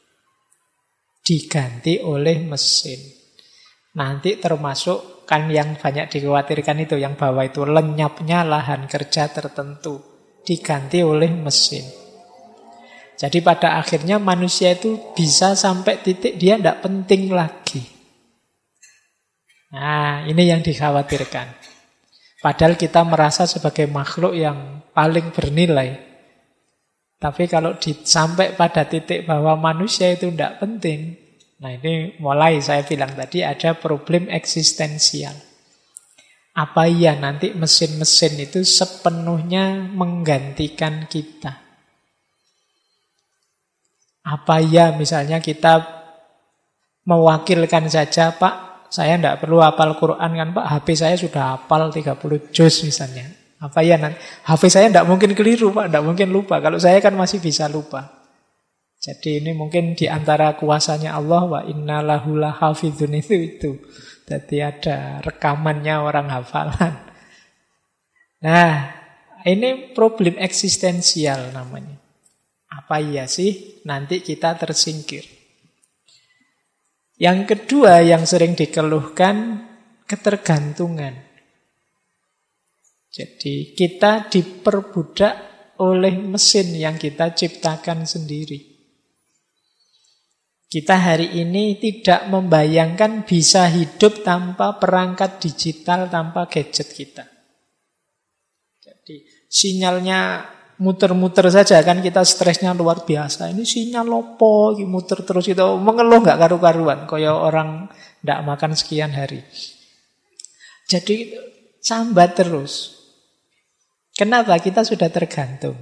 Diganti oleh mesin. Nanti termasuk kan yang banyak dikhawatirkan itu, yang bawah itu lenyapnya lahan kerja tertentu. Diganti oleh mesin. Jadi pada akhirnya manusia itu bisa sampai titik dia tidak penting lagi. Nah, ini yang dikhawatirkan. Padahal kita merasa sebagai makhluk yang paling bernilai. Tapi kalau sampai pada titik bahwa manusia itu tidak penting, nah ini mulai saya bilang tadi ada problem eksistensial. Apa iya nanti mesin-mesin itu sepenuhnya menggantikan kita? Apa iya misalnya kita mewakilkan saja, Pak, saya tidak perlu hafal Quran kan Pak, HP saya sudah hafal 30 juz misalnya. Apa ya nanti? HP saya tidak mungkin keliru Pak, tidak mungkin lupa. Kalau saya kan masih bisa lupa. Jadi ini mungkin di antara kuasanya Allah, wa inna lahu lahafidhun itu. Jadi ada rekamannya orang hafalan. Nah, ini problem eksistensial namanya. Apa iya sih nanti kita tersingkir? Yang kedua yang sering dikeluhkan, ketergantungan. Jadi kita diperbudak oleh mesin yang kita ciptakan sendiri. Kita hari ini tidak membayangkan bisa hidup tanpa perangkat digital, tanpa gadget kita. Jadi sinyalnya muter-muter saja kan kita stresnya luar biasa. Ini sinyal lopo, muter terus itu mengeluh nggak karu-karuan, kayak orang nggak makan sekian hari. Jadi sambat terus. Kenapa? Kita sudah tergantung.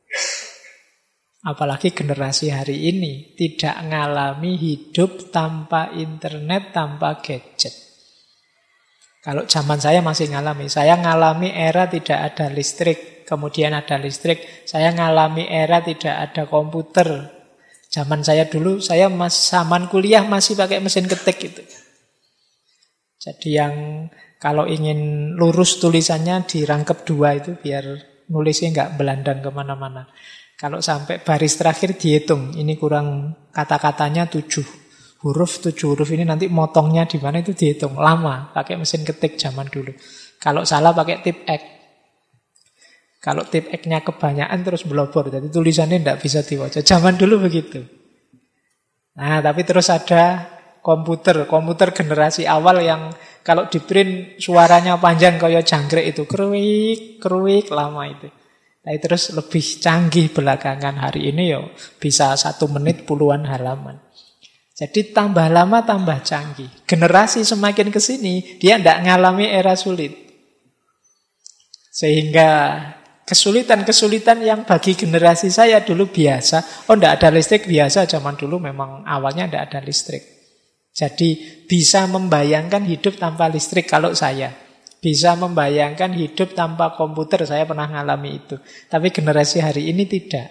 Apalagi generasi hari ini tidak mengalami hidup tanpa internet, tanpa gadget. Kalau zaman saya masih ngalami. Saya ngalami era tidak ada listrik. Kemudian ada listrik. Saya ngalami era tidak ada komputer. Zaman saya dulu, saya zaman kuliah masih pakai mesin ketik gitu. Jadi yang kalau ingin lurus tulisannya dirangkep dua itu biar nulisnya nggak belandang kemana-mana. Kalau sampai baris terakhir dihitung, ini kurang kata-katanya 7 huruf ini nanti motongnya di mana itu dihitung. Lama pakai mesin ketik zaman dulu. Kalau salah pakai tip X. Kalau tip X-nya kebanyakan terus belobor, jadi tulisannya tidak bisa dibaca. Zaman dulu begitu. Nah, tapi terus ada komputer generasi awal yang kalau di print suaranya panjang kayak jangkrik itu, keruik lama itu. Nah, terus lebih canggih belakangan hari ini ya bisa 1 menit puluhan halaman. Jadi tambah lama tambah canggih. Generasi semakin ke sini dia tidak ngalami era sulit. Sehingga kesulitan-kesulitan yang bagi generasi saya dulu biasa. Oh, tidak ada listrik biasa, zaman dulu memang awalnya tidak ada listrik. Jadi bisa membayangkan hidup tanpa listrik kalau saya. Bisa membayangkan hidup tanpa komputer, saya pernah ngalami itu. Tapi generasi hari ini tidak.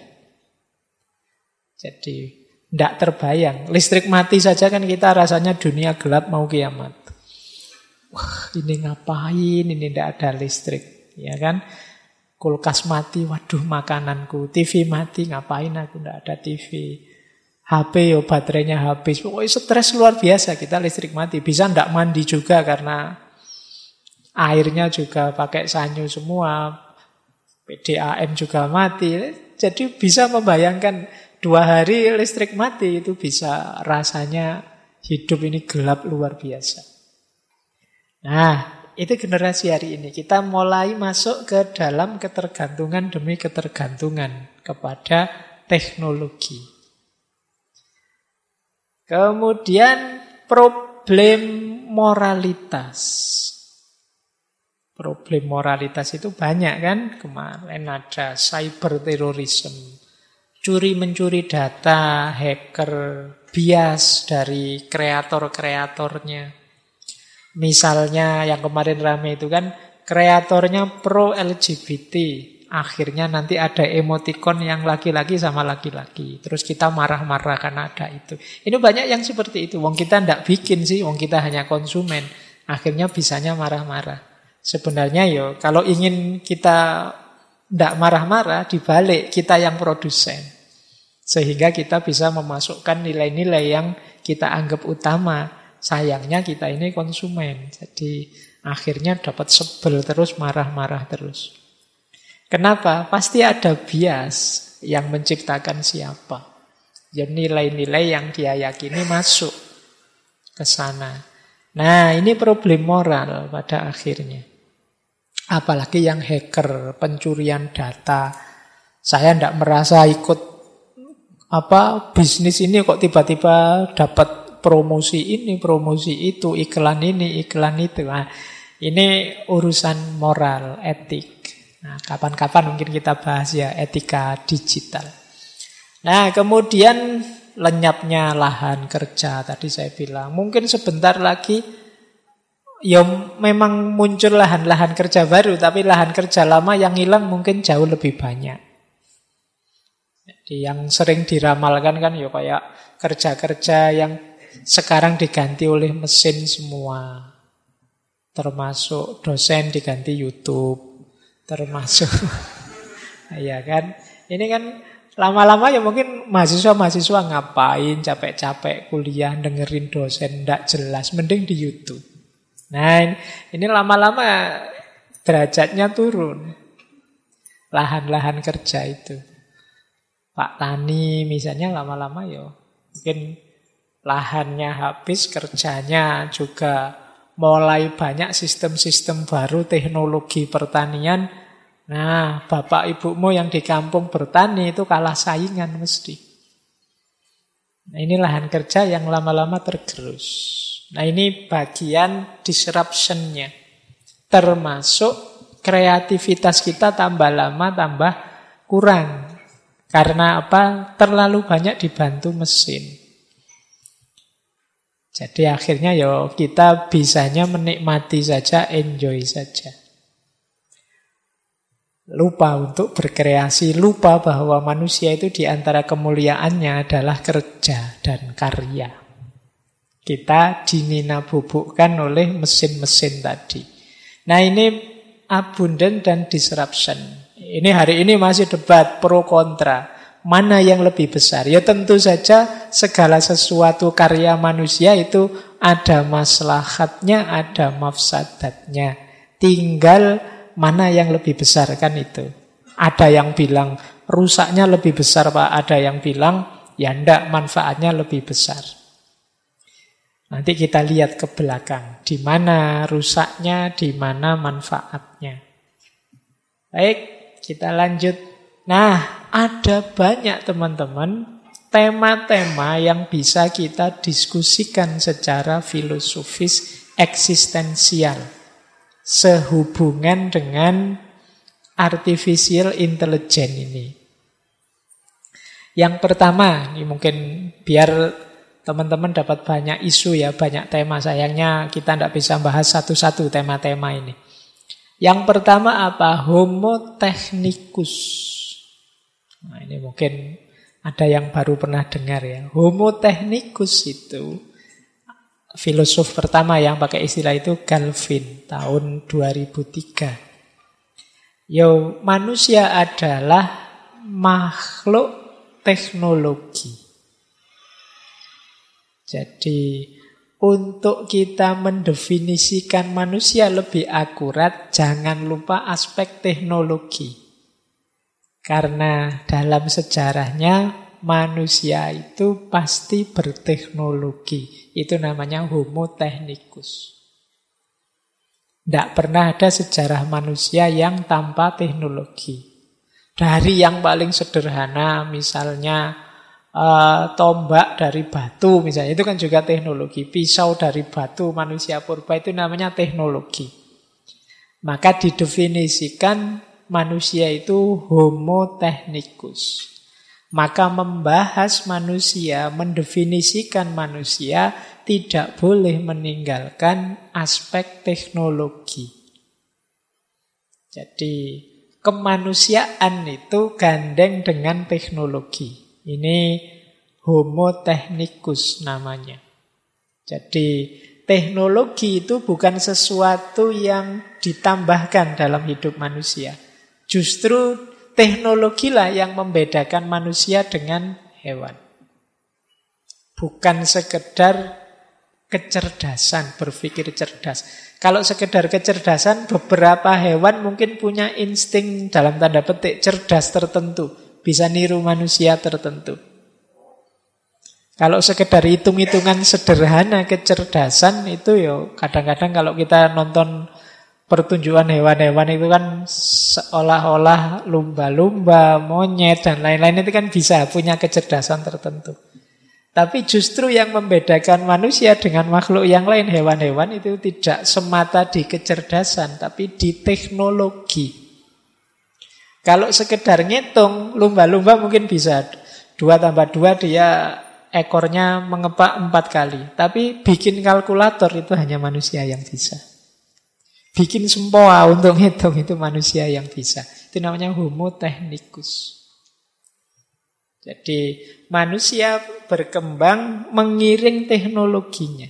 Jadi tidak terbayang. Listrik mati saja kan kita rasanya dunia gelap mau kiamat. Wah, ini ngapain? Ini tidak ada listrik. Ya kan? Kulkas mati, waduh makananku. TV mati, ngapain aku tidak ada TV. HP yo baterainya habis. Pokoknya stres luar biasa kita listrik mati. Bisa tidak mandi juga karena airnya juga pakai sanyu semua. PDAM juga mati. Jadi bisa membayangkan 2 hari listrik mati itu bisa rasanya hidup ini gelap luar biasa. Nah, itu generasi hari ini. Kita mulai masuk ke dalam ketergantungan demi ketergantungan kepada teknologi. Kemudian problem moralitas. Problem moralitas itu banyak kan. Kemarin ada cyber terrorism, curi-mencuri data, hacker, bias dari kreator-kreatornya. Misalnya yang kemarin rame itu kan kreatornya pro LGBT. Akhirnya nanti ada emoticon yang laki-laki sama laki-laki. Terus kita marah-marah karena ada itu. Ini banyak yang seperti itu. Wong kita tidak bikin sih, wong kita hanya konsumen. Akhirnya bisanya marah-marah. Sebenarnya yo kalau ingin kita tidak marah-marah, dibalik kita yang produsen. Sehingga kita bisa memasukkan nilai-nilai yang kita anggap utama. Sayangnya kita ini konsumen. Jadi akhirnya dapat sebel terus, marah-marah terus. Kenapa? Pasti ada bias yang menciptakan siapa. Ya nilai-nilai yang dia yakini masuk ke sana. Nah, ini problem moral pada akhirnya. Apalagi yang hacker, pencurian data. Saya tidak merasa ikut bisnis ini kok tiba-tiba dapat promosi ini, promosi itu, iklan ini, iklan itu. Nah, ini urusan moral, etik. Nah, kapan-kapan mungkin kita bahas ya etika digital. Nah, kemudian lenyapnya lahan kerja tadi saya bilang. Mungkin sebentar lagi ya memang muncul lahan-lahan kerja baru, tapi lahan kerja lama yang hilang mungkin jauh lebih banyak. Jadi yang sering diramalkan kan ya kayak kerja-kerja yang sekarang diganti oleh mesin semua. Termasuk dosen diganti YouTube. Termasuk ya kan, ini kan Lama-lama ya mungkin mahasiswa-mahasiswa ngapain capek-capek kuliah dengerin dosen ndak jelas, mending di YouTube. Nah, ini lama-lama derajatnya turun. Lahan-lahan kerja itu. Pak Tani misalnya lama-lama ya mungkin lahannya habis, kerjanya juga mulai banyak sistem-sistem baru, teknologi pertanian. Nah, bapak ibumu yang di kampung bertani itu kalah saingan mesti. Nah, ini lahan kerja yang lama-lama tergerus. Nah, ini bagian disruption-nya. Termasuk kreativitas kita tambah lama tambah kurang. Karena apa? Terlalu banyak dibantu mesin. Jadi akhirnya ya kita bisanya menikmati saja, enjoy saja. Lupa untuk berkreasi, lupa bahwa manusia itu di antara kemuliaannya adalah kerja dan karya. Kita dinina-bubukkan oleh mesin-mesin tadi. Nah, ini abundant dan disruption. Ini hari ini masih debat pro kontra. Mana yang lebih besar? Ya tentu saja segala sesuatu karya manusia itu ada maslahatnya, ada mafsadatnya. Tinggal mana yang lebih besar kan itu. Ada yang bilang rusaknya lebih besar Pak, ada yang bilang ya enggak, manfaatnya lebih besar. Nanti kita lihat ke belakang, di mana rusaknya, di mana manfaatnya. Baik, kita lanjut. Nah, ada banyak teman-teman tema-tema yang bisa kita diskusikan secara filosofis eksistensial sehubungan dengan artificial intelligence ini. Yang pertama, ini mungkin biar teman-teman dapat banyak isu ya, banyak tema. Sayangnya kita tidak bisa bahas satu-satu tema-tema ini. Yang pertama apa? Homo technicus. Nah, ini mungkin ada yang baru pernah dengar ya. Homo technicus itu filosof pertama yang pakai istilah itu Calvin tahun 2003. Manusia adalah makhluk teknologi. Jadi untuk kita mendefinisikan manusia lebih akurat, jangan lupa aspek teknologi. Karena dalam sejarahnya manusia itu pasti berteknologi. Itu namanya Homo technicus. Tidak pernah ada sejarah manusia yang tanpa teknologi. Dari yang paling sederhana, misalnya tombak dari batu, misalnya itu kan juga teknologi. Pisau dari batu, manusia purba itu namanya teknologi. Maka didefinisikan manusia itu Homo technicus. Maka membahas manusia, mendefinisikan manusia tidak boleh meninggalkan aspek teknologi. Jadi kemanusiaan itu gandeng dengan teknologi. Ini Homo technicus namanya. Jadi teknologi itu bukan sesuatu yang ditambahkan dalam hidup manusia. Justru teknologilah yang membedakan manusia dengan hewan. Bukan sekedar kecerdasan, berpikir cerdas. Kalau sekedar kecerdasan, beberapa hewan mungkin punya insting dalam tanda petik cerdas tertentu. Bisa niru manusia tertentu. Kalau sekedar hitung-hitungan sederhana kecerdasan itu kadang-kadang kalau kita nonton pertunjukan hewan-hewan itu kan seolah-olah lumba-lumba, monyet, dan lain-lain itu kan bisa punya kecerdasan tertentu. Tapi justru yang membedakan manusia dengan makhluk yang lain, hewan-hewan itu tidak semata di kecerdasan, tapi di teknologi. Kalau sekedar ngitung, lumba-lumba mungkin bisa 2 tambah 2 dia ekornya mengepak 4 kali. Tapi bikin kalkulator itu hanya manusia yang bisa. Bikin sempoa untuk ngitung itu manusia yang bisa. Itu namanya Homo technicus. Jadi manusia berkembang mengiring teknologinya.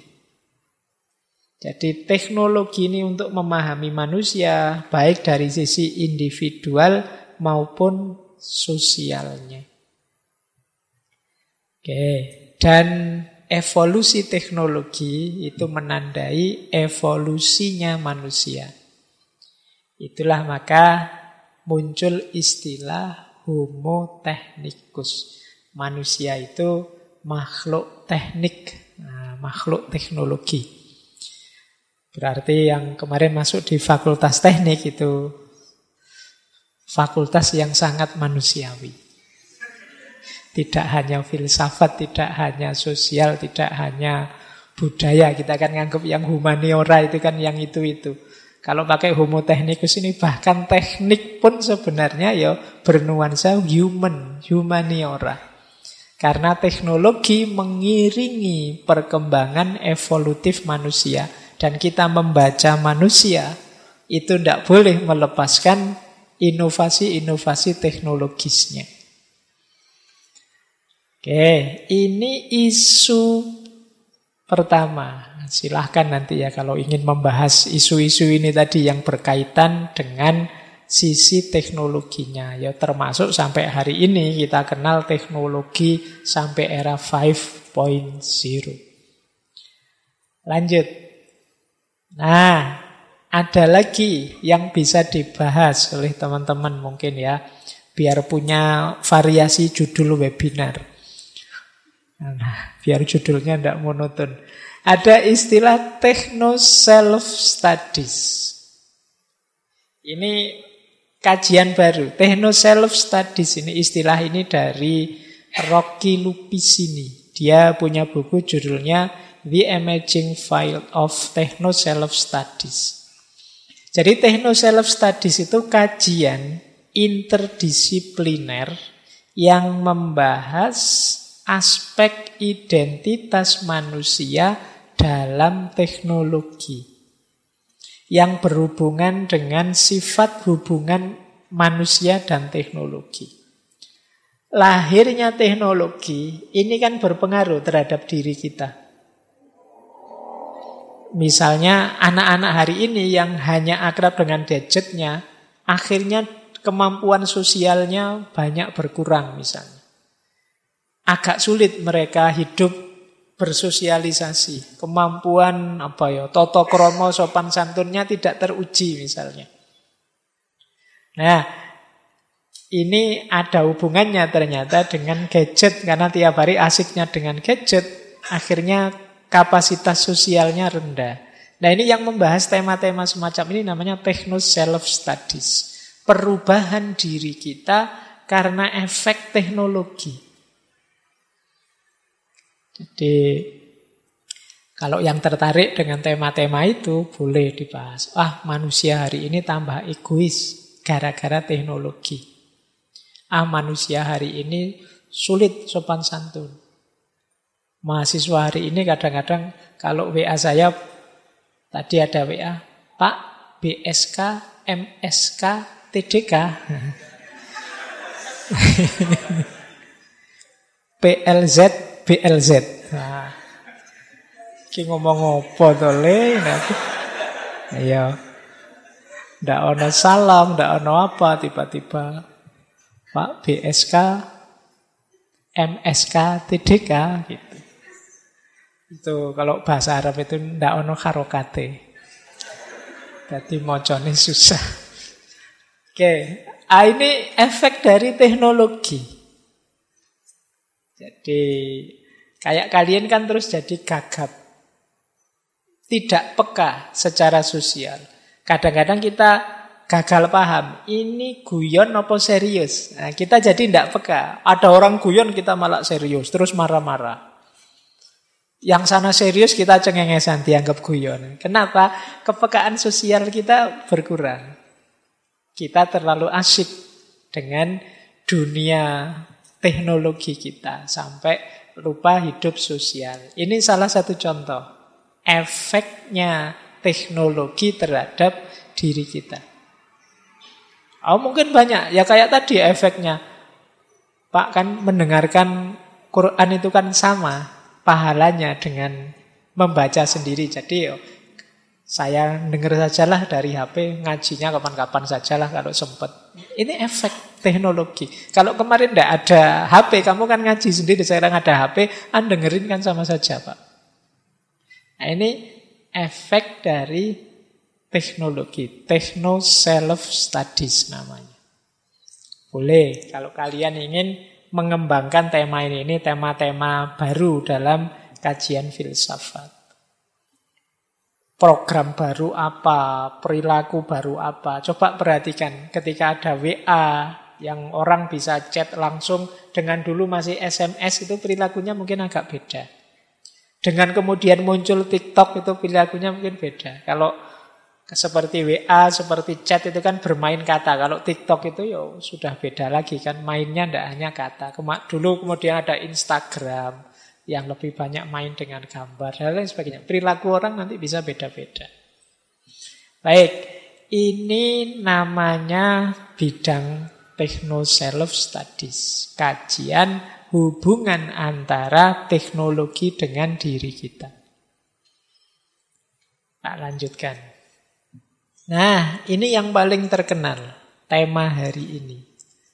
Jadi teknologi ini untuk memahami manusia baik dari sisi individual maupun sosialnya. Oke, dan evolusi teknologi itu menandai evolusinya manusia. Itulah maka muncul istilah Homo technicus. Manusia itu makhluk teknik, makhluk teknologi. Berarti yang kemarin masuk di fakultas teknik itu fakultas yang sangat manusiawi. Tidak hanya filsafat, tidak hanya sosial, tidak hanya budaya. Kita kan nganggap yang humaniora itu kan yang itu-itu. Kalau pakai homo technicus ini bahkan teknik pun sebenarnya ya bernuansa human, humaniora. Karena teknologi mengiringi perkembangan evolutif manusia. Dan kita membaca manusia itu tidak boleh melepaskan inovasi-inovasi teknologisnya. Oke, ini isu pertama. Silahkan nanti ya kalau ingin membahas isu-isu ini tadi yang berkaitan dengan sisi teknologinya. Ya termasuk sampai hari ini kita kenal teknologi sampai era 5.0. Lanjut. Nah, ada lagi yang bisa dibahas oleh teman-teman mungkin ya. Biar punya variasi judul webinar. Nah, biar judulnya tidak monoton. Ada istilah techno self studies. Ini kajian baru. Techno self studies ini istilah ini dari Rocky Lupicini. Dia punya buku judulnya The Emerging Field of Techno Self Studies. Jadi techno self studies itu kajian interdisipliner yang membahas aspek identitas manusia dalam teknologi yang berhubungan dengan sifat hubungan manusia dan teknologi. Lahirnya teknologi ini kan berpengaruh terhadap diri kita. Misalnya anak-anak hari ini yang hanya akrab dengan gadgetnya, akhirnya kemampuan sosialnya banyak berkurang misalnya. Agak sulit mereka hidup bersosialisasi. Kemampuan tata krama sopan santunnya tidak teruji misalnya. Nah, ini ada hubungannya ternyata dengan gadget. Karena tiap hari asiknya dengan gadget, akhirnya kapasitas sosialnya rendah. Nah, ini yang membahas tema-tema semacam ini namanya techno self studies. Perubahan diri kita karena efek teknologi. Jadi kalau yang tertarik dengan tema-tema itu boleh dibahas. Manusia hari ini tambah egois gara-gara teknologi. Manusia hari ini sulit sopan santun. Mahasiswa hari ini kadang-kadang kalau WA saya, tadi ada WA, Pak, BSK, MSK, TDK. PLZ, BLZ. Nah, ki ngomong apa to le? Iya. Ndak ono salam, ndak ono apa tiba-tiba Pak BSK, MSK, TDK gitu. Itu kalau bahasa Arab itu ndak ono harokate. Jadi mocone susah. Oke, ini efek dari teknologi. Jadi kayak kalian kan terus jadi gagap. Tidak peka secara sosial. Kadang-kadang kita gagal paham. Ini guyon apa serius? Nah, kita jadi tidak peka. Ada orang guyon kita malah serius. Terus marah-marah. Yang sana serius kita cengengesan dianggap guyon. Kenapa? Kepekaan sosial kita berkurang. Kita terlalu asyik dengan dunia teknologi kita sampai lupa hidup sosial. Ini salah satu contoh efeknya teknologi terhadap diri kita. Mungkin banyak, ya kayak tadi efeknya. Pak kan mendengarkan Quran itu kan sama pahalanya dengan membaca sendiri. Jadi saya dengar sajalah dari HP, ngajinya kapan-kapan sajalah kalau sempat. Ini efek teknologi. Kalau kemarin tidak ada HP, kamu kan ngaji sendiri, sekarang ada HP, Anda dengerin kan sama saja, Pak. Nah, ini efek dari teknologi, techno self studies namanya. Boleh kalau kalian ingin mengembangkan tema ini tema-tema baru dalam kajian filsafat. Program baru apa, perilaku baru apa. Coba perhatikan ketika ada WA yang orang bisa chat langsung dengan dulu masih SMS, itu perilakunya mungkin agak beda. Dengan kemudian muncul TikTok itu perilakunya mungkin beda. Kalau seperti WA, seperti chat itu kan bermain kata. Kalau TikTok itu ya sudah beda lagi kan, mainnya tidak hanya kata. Dulu kemudian ada Instagram yang lebih banyak main dengan gambar dan lain sebagainya. Perilaku orang nanti bisa beda-beda. Baik, ini namanya bidang techno self studies, kajian hubungan antara teknologi dengan diri kita. Tak lanjutkan. Nah, ini yang paling terkenal tema hari ini.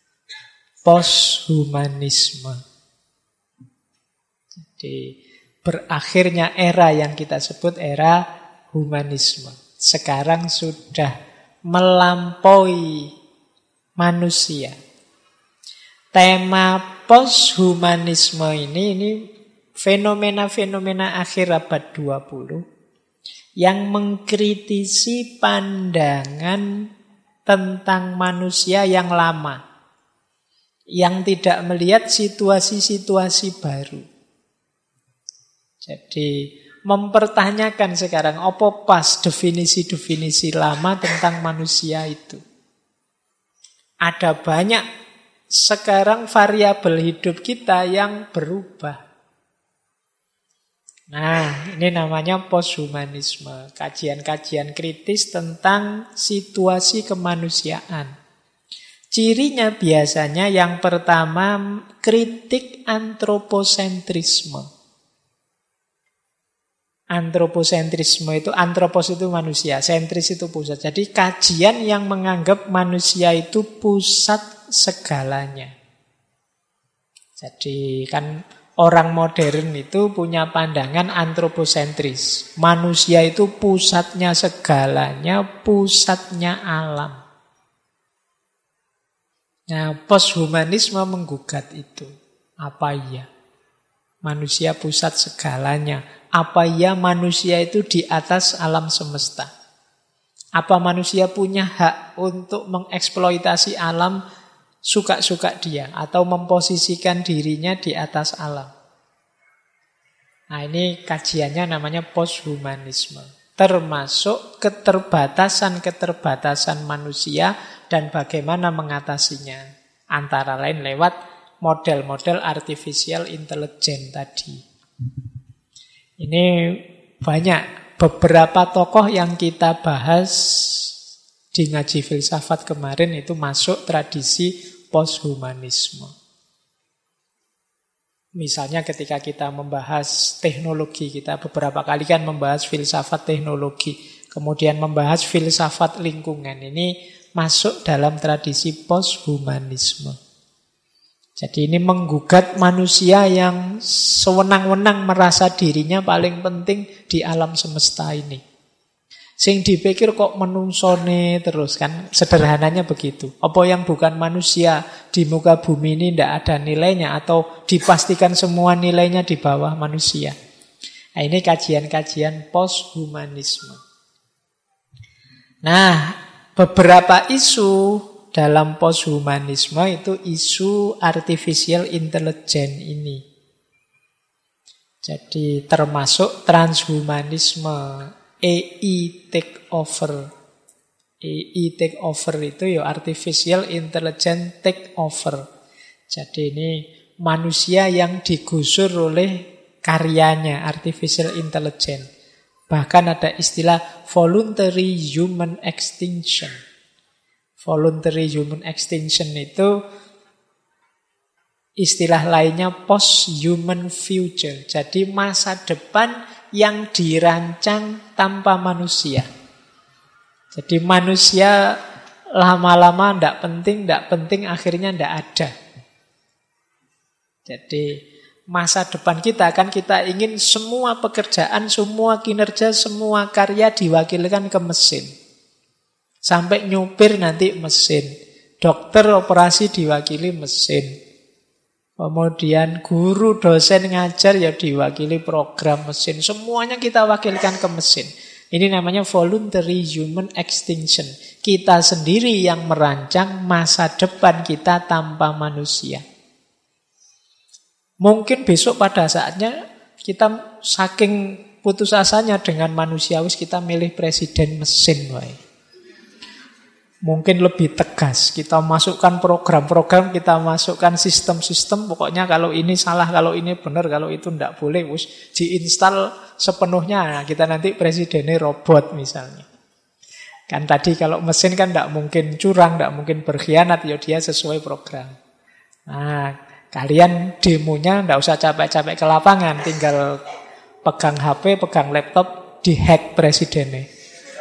Posthumanisme. Jadi berakhirnya era yang kita sebut era humanisme. Sekarang sudah melampaui manusia. Tema posthumanisme ini fenomena-fenomena akhir abad 20 yang mengkritisi pandangan tentang manusia yang lama, yang tidak melihat situasi-situasi baru. Jadi mempertanyakan sekarang apa pas definisi-definisi lama tentang manusia itu. Ada banyak sekarang variabel hidup kita yang berubah. Nah, ini namanya posthumanisme, kajian-kajian kritis tentang situasi kemanusiaan. Cirinya biasanya yang pertama kritik antroposentrisme. Antroposentrisme itu, antropos itu manusia, sentris itu pusat. Jadi kajian yang menganggap manusia itu pusat segalanya. Jadi kan orang modern itu punya pandangan antroposentris. Manusia itu pusatnya segalanya, pusatnya alam. Nah, posthumanisme menggugat itu. Apa iya manusia pusat segalanya? Apa iya manusia itu di atas alam semesta? Apa manusia punya hak untuk mengeksploitasi alam suka-suka dia atau memposisikan dirinya di atas alam? Nah, ini kajiannya namanya posthumanisme. Termasuk keterbatasan-keterbatasan manusia dan bagaimana mengatasinya. Antara lain lewat model-model artificial intelligence tadi. Ini banyak beberapa tokoh yang kita bahas di ngaji filsafat kemarin itu masuk tradisi posthumanisme. Misalnya ketika kita membahas teknologi, kita beberapa kali kan membahas filsafat teknologi, kemudian membahas filsafat lingkungan. Ini masuk dalam tradisi posthumanisme. Jadi ini menggugat manusia yang sewenang-wenang merasa dirinya paling penting di alam semesta ini. Sing dipikir kok menungsone terus kan, sederhananya begitu. Apa yang bukan manusia di muka bumi ini tidak ada nilainya atau dipastikan semua nilainya di bawah manusia. Nah, ini kajian-kajian posthumanisme. Nah, beberapa isu dalam posthumanisme itu isu artificial intelligence ini. Jadi termasuk transhumanisme, AI takeover. AI takeover itu ya artificial intelligence takeover. Jadi ini manusia yang digusur oleh karyanya artificial intelligence. Bahkan ada istilah voluntary human extinction. Voluntary human extinction itu istilah lainnya post-human future. Jadi masa depan yang dirancang tanpa manusia. Jadi manusia lama-lama ndak penting, akhirnya ndak ada. Jadi masa depan kita kan kita ingin semua pekerjaan, semua kinerja, semua karya diwakilkan ke mesin. Sampai nyupir nanti mesin. Dokter operasi diwakili mesin. Kemudian guru, dosen ngajar ya diwakili program mesin. Semuanya kita wakilkan ke mesin. Ini namanya voluntary human extinction. Kita sendiri yang merancang masa depan kita tanpa manusia. Mungkin besok pada saatnya kita saking putus asanya dengan manusia, wis kita milih presiden mesin wae. Mungkin lebih tegas, kita masukkan program-program, kita masukkan sistem-sistem, pokoknya kalau ini salah, kalau ini benar, kalau itu ndak boleh, wis diinstal sepenuhnya. Nah, kita nanti presidennya robot misalnya. Kan tadi kalau mesin kan ndak mungkin curang, ndak mungkin berkhianat, ya dia sesuai program. Nah, kalian demonya ndak usah capek-capek ke lapangan, tinggal pegang HP, pegang laptop, dihack presidennya.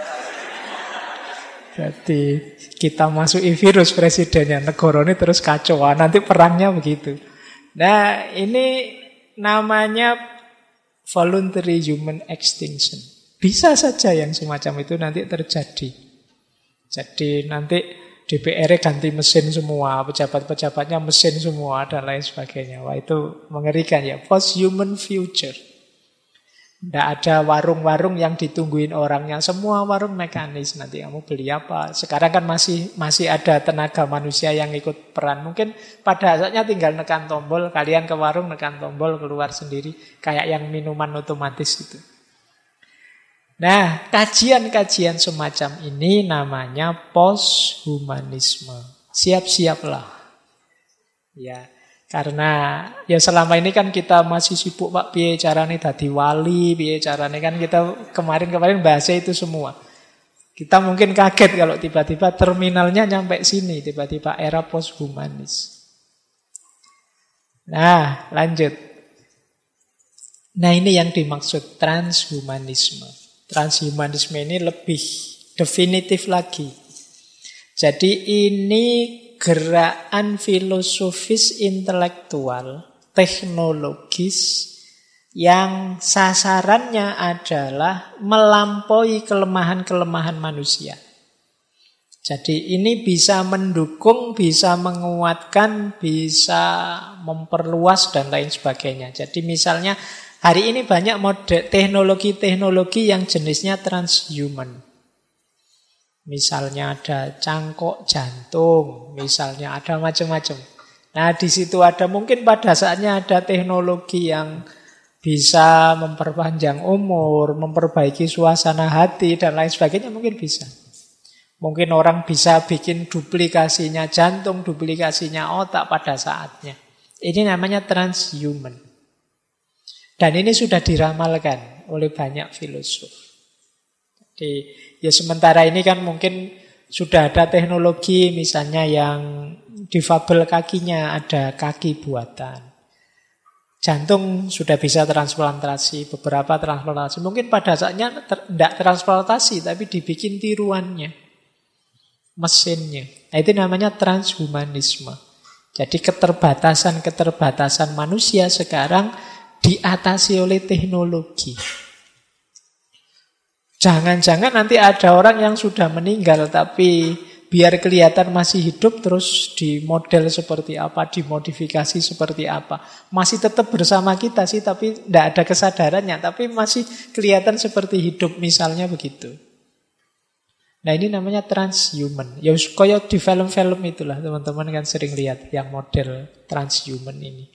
Jadi kita masuki virus presidennya, negara ini terus kacau. Nanti perangnya begitu. Nah, ini namanya voluntary human extinction. Bisa saja yang semacam itu nanti terjadi. Jadi nanti DPR ganti mesin semua, pejabat-pejabatnya mesin semua, dan lain sebagainya. Wah, itu mengerikan ya. Post-human future. Tidak ada warung-warung yang ditungguin orangnya. Semua warung mekanis. Nanti kamu beli apa. Sekarang kan masih ada tenaga manusia yang ikut peran. Mungkin pada saatnya tinggal nekan tombol. Kalian ke warung nekan tombol, keluar sendiri. Kayak yang minuman otomatis itu. Nah, kajian-kajian semacam ini namanya posthumanisme. Siap-siaplah. Ya, karena ya selama ini kan kita masih sibuk Pak, piye carane dadi wali, piye carane, kan kita kemarin bahas itu semua. Kita mungkin kaget kalau tiba-tiba terminalnya nyampe sini, tiba-tiba era posthumanis. Nah, lanjut. Nah, ini yang dimaksud transhumanisme. Transhumanisme ini lebih definitif lagi. Jadi ini gerakan filosofis intelektual, teknologis yang sasarannya adalah melampaui kelemahan-kelemahan manusia. Jadi ini bisa mendukung, bisa menguatkan, bisa memperluas dan lain sebagainya. Jadi misalnya hari ini banyak teknologi-teknologi yang jenisnya transhuman. Misalnya ada cangkok jantung, misalnya ada macam-macam. Nah, di situ ada mungkin pada saatnya ada teknologi yang bisa memperpanjang umur, memperbaiki suasana hati dan lain sebagainya, mungkin bisa. Mungkin orang bisa bikin duplikasinya jantung, duplikasinya otak pada saatnya. Ini namanya transhuman. Dan ini sudah diramalkan oleh banyak filosof. Jadi ya sementara ini kan mungkin sudah ada teknologi misalnya yang difabel kakinya ada kaki buatan. Jantung sudah bisa transplantasi, beberapa transplantasi. Mungkin pada saatnya tidak transplantasi tapi dibikin tiruannya, mesinnya. Nah, itu namanya transhumanisme. Jadi keterbatasan-keterbatasan manusia sekarang diatasi oleh teknologi. Jangan-jangan nanti ada orang yang sudah meninggal tapi biar kelihatan masih hidup terus dimodel seperti apa, dimodifikasi seperti apa. Masih tetap bersama kita sih tapi tidak ada kesadarannya, tapi masih kelihatan seperti hidup misalnya begitu. Nah, ini namanya transhuman. Ya kayak di film-film itulah, teman-teman kan sering lihat yang model transhuman ini.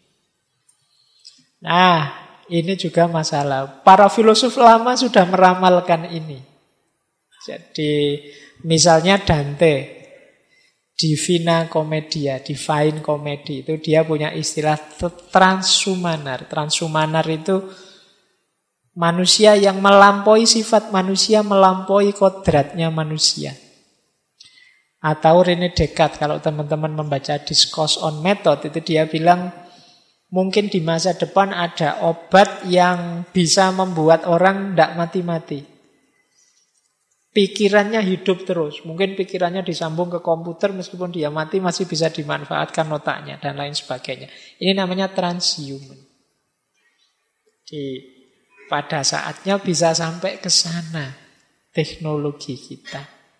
Nah, ini juga masalah. Para filosof lama sudah meramalkan ini. Jadi, misalnya Dante, Divina Commedia, Divine Comedy, itu dia punya istilah transhumanar. Transhumanar itu manusia yang melampaui sifat manusia, melampaui kodratnya manusia. Atau René Descartes, kalau teman-teman membaca Discourse on Method, itu dia bilang mungkin di masa depan ada obat yang bisa membuat orang tidak mati-mati. Pikirannya hidup terus. Mungkin pikirannya disambung ke komputer, meskipun dia mati masih bisa dimanfaatkan otaknya dan lain sebagainya. Ini namanya transhuman. Pada saatnya bisa sampai ke sana teknologi kita.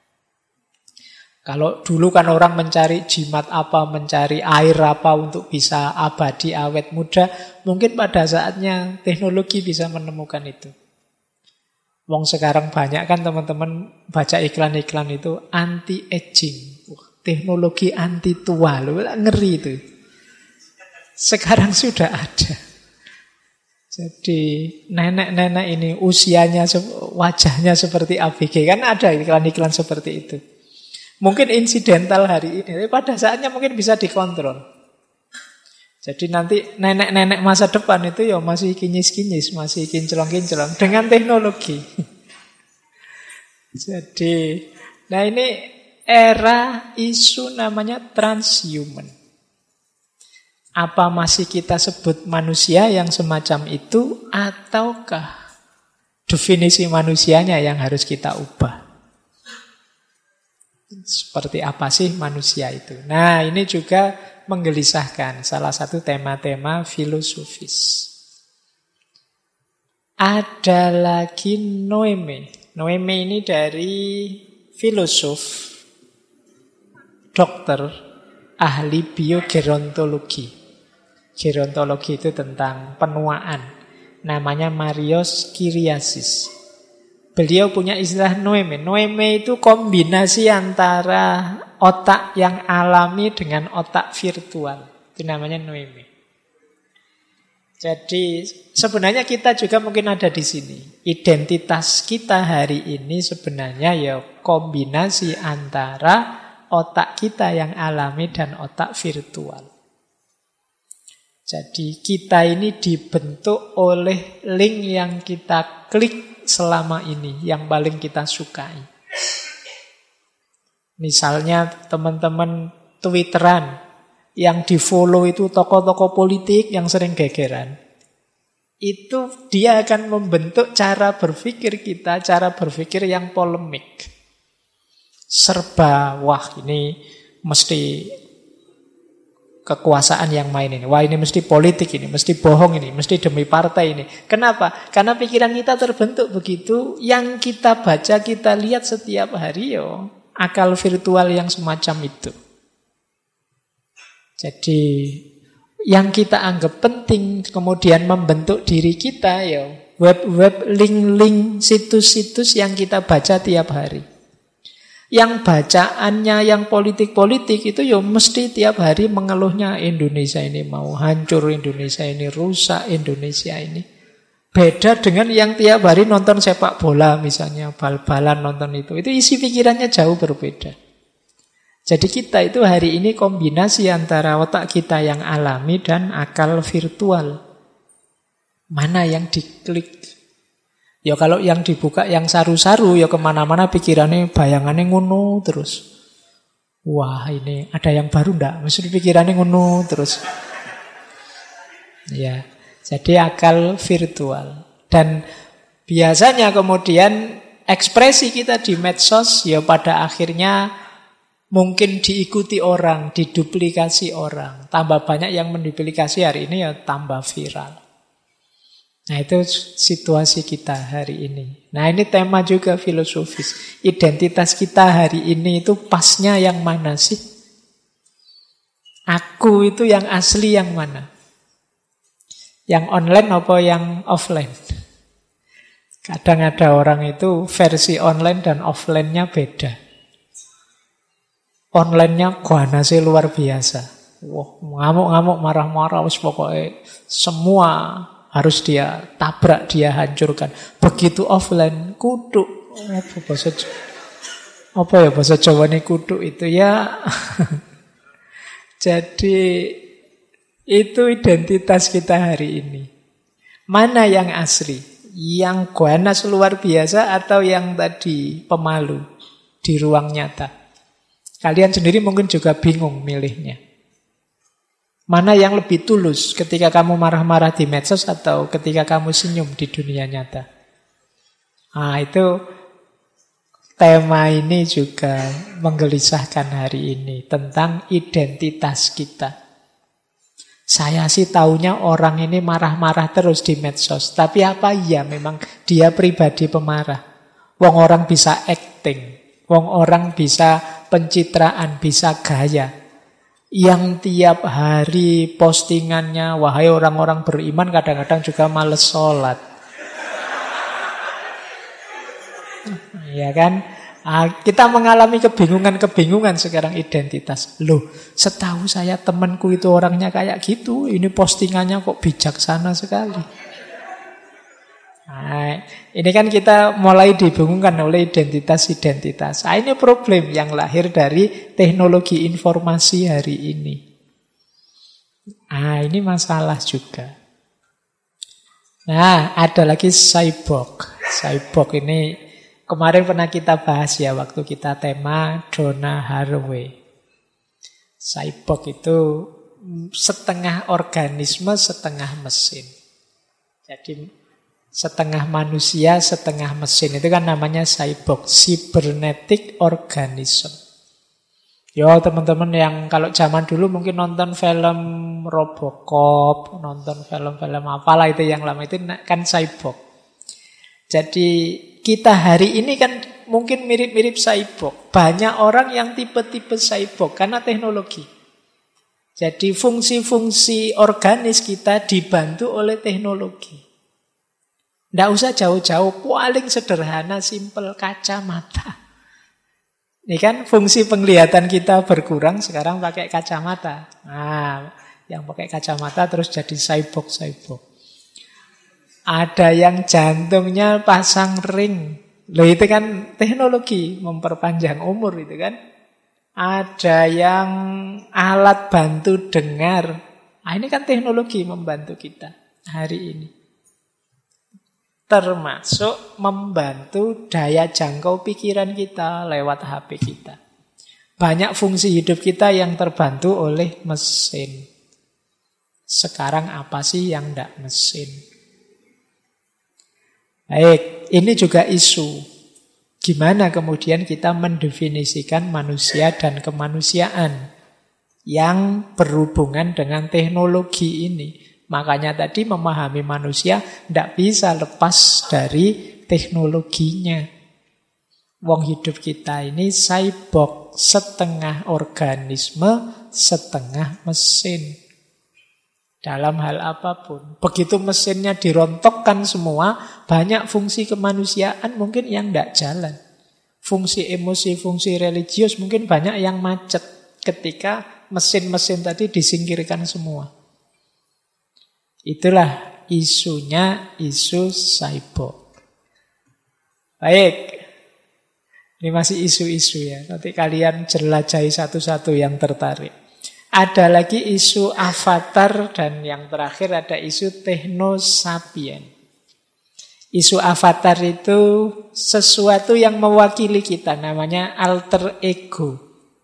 Kalau dulu kan orang mencari jimat apa, mencari air apa untuk bisa abadi, awet muda. Mungkin pada saatnya teknologi bisa menemukan itu. Wong sekarang banyak kan teman-teman baca iklan-iklan itu anti-aging. Teknologi anti tua, loh, ngeri itu. Sekarang sudah ada. Jadi nenek-nenek ini usianya, wajahnya seperti ABG. Kan ada iklan-iklan seperti itu. Mungkin insidental hari ini, tapi pada saatnya mungkin bisa dikontrol. Jadi nanti nenek-nenek masa depan itu ya masih kinyis-kinyis, masih kinclong-kinclong dengan teknologi. Jadi, nah ini era isu namanya transhuman. Apa masih kita sebut manusia yang semacam itu, ataukah definisi manusianya yang harus kita ubah? Seperti apa sih manusia itu? Nah, ini juga menggelisahkan, salah satu tema-tema filosofis. Ada lagi Noeme. Noeme ini dari filosof, dokter, ahli biogerontologi. Gerontologi itu tentang penuaan. Namanya Marios Kyriasis. Beliau punya istilah Noeme. Noeme itu kombinasi antara otak yang alami dengan otak virtual. Itu namanya Noeme. Jadi sebenarnya kita juga mungkin ada di sini. Identitas kita hari ini sebenarnya ya kombinasi antara otak kita yang alami dan otak virtual. Jadi kita ini dibentuk oleh link yang kita klik selama ini, yang paling kita sukai. Misalnya teman-teman Twitteran yang di-follow itu tokoh-tokoh politik yang sering gegeran. Itu dia akan membentuk cara berpikir kita, cara berpikir yang polemik. Serba, wah ini mesti kekuasaan yang main ini. Wah ini mesti politik ini, mesti bohong ini, mesti demi partai ini. Kenapa? Karena pikiran kita terbentuk begitu, yang kita baca, kita lihat setiap hari yo, akal virtual yang semacam itu. Jadi yang kita anggap penting kemudian membentuk diri kita ya web-web, link-link, situs-situs yang kita baca tiap hari. Yang bacaannya yang politik-politik itu ya mesti tiap hari mengeluhnya Indonesia ini mau hancur, Indonesia ini rusak, Indonesia ini. Beda dengan yang tiap hari nonton sepak bola misalnya, bal-balan nonton itu. Itu isi pikirannya jauh berbeda. Jadi kita itu hari ini kombinasi antara otak kita yang alami dan akal virtual. Mana yang diklik? Ya kalau yang dibuka yang saru-saru ya kemana-mana pikirannya bayangannya ngono terus. Wah ini ada yang baru ndak? Mesti pikirannya ngono terus. Ya, jadi akal virtual. Dan biasanya kemudian ekspresi kita di medsos ya pada akhirnya mungkin diikuti orang, diduplikasi orang. Tambah banyak yang menduplikasi hari ini ya tambah viral. Nah itu situasi kita hari ini. Nah ini tema juga filosofis. Identitas kita hari ini itu pasnya yang mana sih? Aku itu yang asli yang mana? Yang online apa yang offline? Kadang ada orang itu versi online dan offline-nya beda. Online-nya ganasnya luar biasa. Wah, ngamuk-ngamuk, marah-marah, pokoknya semua harus dia tabrak, dia hancurkan. Begitu offline, kutuk. Apa ya bahasa Jawa ini kutuk itu ya. Jadi itu identitas kita hari ini. Mana yang asli? Yang ganas luar biasa atau yang tadi pemalu di ruang nyata? Kalian sendiri mungkin juga bingung milihnya. Mana yang lebih tulus ketika kamu marah-marah di medsos atau ketika kamu senyum di dunia nyata? Nah itu tema ini juga menggelisahkan hari ini tentang identitas kita. Saya sih taunya orang ini marah-marah terus di medsos. Tapi apa iya memang dia pribadi pemarah? Wong orang bisa acting, wong orang bisa pencitraan, bisa gaya. Yang tiap hari postingannya, wahai orang-orang beriman, kadang-kadang juga males sholat. Ya kan? Kita mengalami kebingungan sekarang identitas. Loh, setahu saya temanku itu orangnya kayak gitu. Ini postingannya kok bijaksana sekali. Nah, ini kan kita mulai dibingungkan oleh identitas-identitas. Nah, ini problem yang lahir dari teknologi informasi hari ini. Nah, ini masalah juga. Nah, ada lagi cyborg. Cyborg ini kemarin pernah kita bahas ya waktu kita tema Donna Haraway. Cyborg itu setengah organisme, setengah mesin. Jadi setengah manusia, setengah mesin. Itu kan namanya cyborg, cybernetic organism. Yo teman-teman yang kalau zaman dulu mungkin nonton film Robocop, nonton film-film apalah itu yang lama itu kan cyborg. Jadi kita hari ini kan mungkin mirip-mirip cyborg. Banyak orang yang tipe-tipe cyborg karena teknologi. Jadi fungsi-fungsi organis kita dibantu oleh teknologi. Tidak usah jauh-jauh, paling sederhana, simpel, kacamata. Ini kan fungsi penglihatan kita berkurang, sekarang pakai kacamata. Nah, yang pakai kacamata terus jadi cyborg-cyborg. Ada yang jantungnya pasang ring. Loh itu kan teknologi memperpanjang umur itu kan. Ada yang alat bantu dengar. Nah, ini kan teknologi membantu kita hari ini. Termasuk membantu daya jangkau pikiran kita lewat HP kita. Banyak fungsi hidup kita yang terbantu oleh mesin. Sekarang apa sih yang tidak mesin? Baik, ini juga isu. Gimana kemudian kita mendefinisikan manusia dan kemanusiaan yang berhubungan dengan teknologi ini. Makanya tadi memahami manusia tidak bisa lepas dari teknologinya. Wong hidup kita ini cyborg, setengah organisme, setengah mesin. Dalam hal apapun. Begitu mesinnya dirontokkan semua, banyak fungsi kemanusiaan mungkin yang tidak jalan. Fungsi emosi, fungsi religius mungkin banyak yang macet ketika mesin-mesin tadi disingkirkan semua. Itulah isunya, isu cyborg. Baik. Ini masih isu-isu ya. Nanti kalian jelajahi satu-satu yang tertarik. Ada lagi isu avatar dan yang terakhir ada isu technosapien. Isu avatar itu sesuatu yang mewakili kita, namanya alter ego.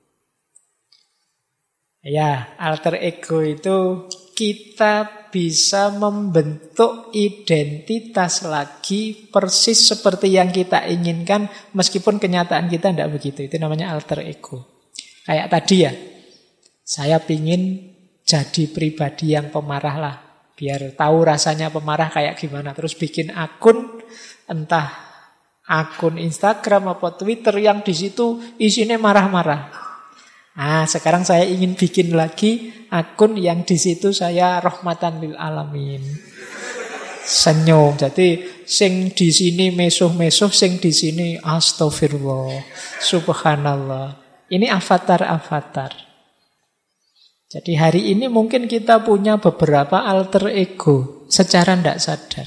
Ya, alter ego itu kita bisa membentuk identitas lagi persis seperti yang kita inginkan meskipun kenyataan kita tidak begitu. Itu namanya alter ego. Kayak tadi ya. Saya pingin jadi pribadi yang pemarah lah. Biar tahu rasanya pemarah kayak gimana. Terus bikin akun, entah akun Instagram atau Twitter yang di situ isinya marah-marah. Nah, sekarang saya ingin bikin lagi akun yang di situ saya rahmatan lil alamin. Senyum. Jadi sing di sini mesuh-mesuh, sing di sini astagfirullah, subhanallah. Ini avatar-avatar. Jadi hari ini mungkin kita punya beberapa alter ego secara tidak sadar.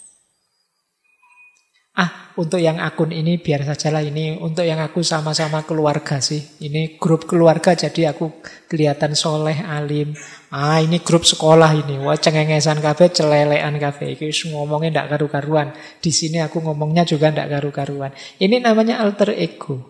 Untuk yang akun ini biar sajalah ini. Untuk yang aku sama-sama keluarga sih. Ini grup keluarga jadi aku kelihatan soleh, alim. Ini grup sekolah ini. Wah cengengesan kabeh, celelean kabeh. Iki ngomongnya tidak karu-karuan. Di sini aku ngomongnya juga tidak karu-karuan. Ini namanya alter ego.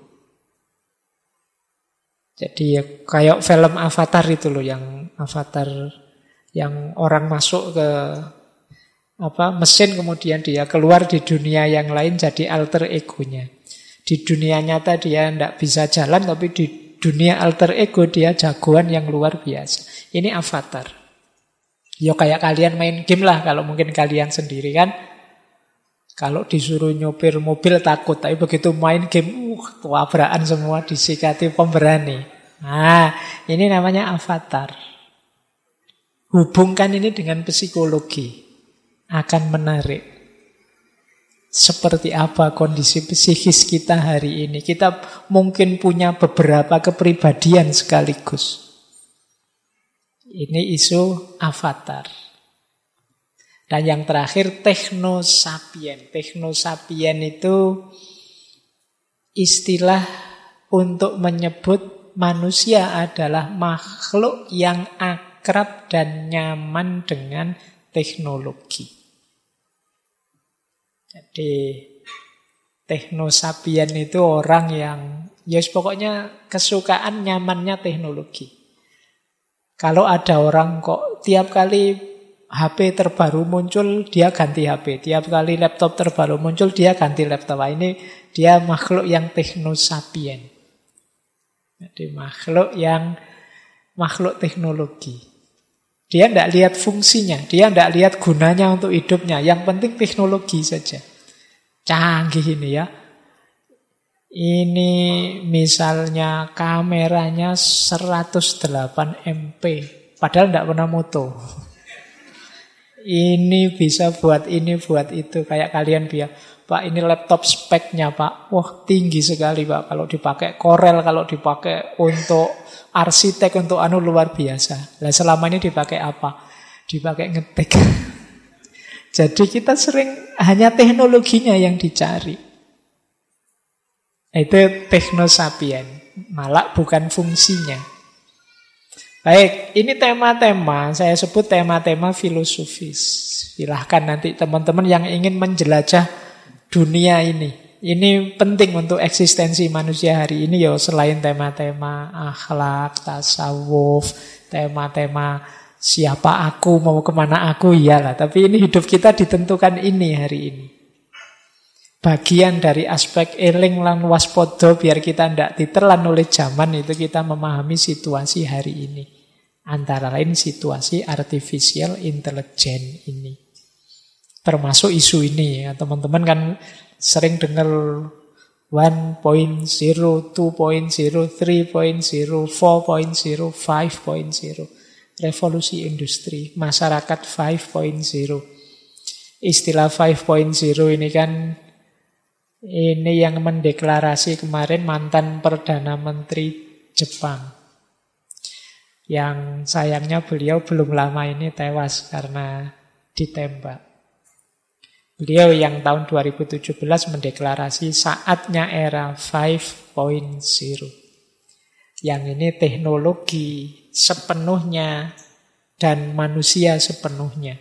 Jadi ya, kayak film Avatar itu loh, yang Avatar yang orang masuk ke mesin kemudian dia keluar di dunia yang lain jadi alter egonya. Di dunia nyata dia tidak bisa jalan, tapi di dunia alter ego dia jagoan yang luar biasa. Ini avatar. Ya kayak kalian main game lah, kalau mungkin kalian sendiri kan. Kalau disuruh nyopir mobil takut, tapi begitu main game, tabrakan semua disikati pemberani. Nah, ini namanya avatar. Hubungkan ini dengan psikologi. Akan menarik. Seperti apa kondisi psikis kita hari ini. Kita mungkin punya beberapa kepribadian sekaligus. Ini isu avatar. Dan yang terakhir teknosapien. Teknosapien itu istilah untuk menyebut manusia adalah makhluk yang akrab dan nyaman dengan teknologi. Jadi teknosapien itu orang yang pokoknya kesukaan nyamannya teknologi. Kalau ada orang kok tiap kali HP terbaru muncul dia ganti HP, tiap kali laptop terbaru muncul dia ganti laptop. Ini dia makhluk yang teknosapien. Jadi makhluk teknologi. Dia tidak lihat fungsinya, dia tidak lihat gunanya untuk hidupnya. Yang penting teknologi saja. Canggih ini ya. Ini misalnya kameranya 108 MP, padahal tidak pernah moto. Ini bisa buat ini, buat itu. Kayak kalian biar, Pak ini laptop speknya Pak. Wah tinggi sekali Pak. Kalau dipakai Corel, kalau dipakai untuk arsitek, untuk luar biasa. Nah selama ini dipakai apa? Dipakai ngetik. Jadi kita sering hanya teknologinya yang dicari. Itu teknosapien. Malah bukan fungsinya. Baik, ini tema-tema, saya sebut tema-tema filosofis. Silahkan nanti teman-teman yang ingin menjelajah dunia ini. Ini penting untuk eksistensi manusia hari ini ya, selain tema-tema akhlak, tasawuf, tema-tema siapa aku, mau kemana aku, iyalah. Tapi ini hidup kita ditentukan ini hari ini. Bagian dari aspek eling lan waspodo biar kita tidak ditelan oleh zaman itu kita memahami situasi hari ini. Antara lain situasi artificial intelligence ini. Termasuk isu ini ya. Teman-teman kan sering dengar 1.0, 2.0, 3.0, 4.0, 5.0. Revolusi industri, masyarakat 5.0. Istilah 5.0 ini kan ini yang mendeklarasi kemarin mantan Perdana Menteri Jepang. Yang sayangnya beliau belum lama ini tewas karena ditembak. Beliau yang tahun 2017 mendeklarasi saatnya era 5.0. Yang ini teknologi sepenuhnya dan manusia sepenuhnya.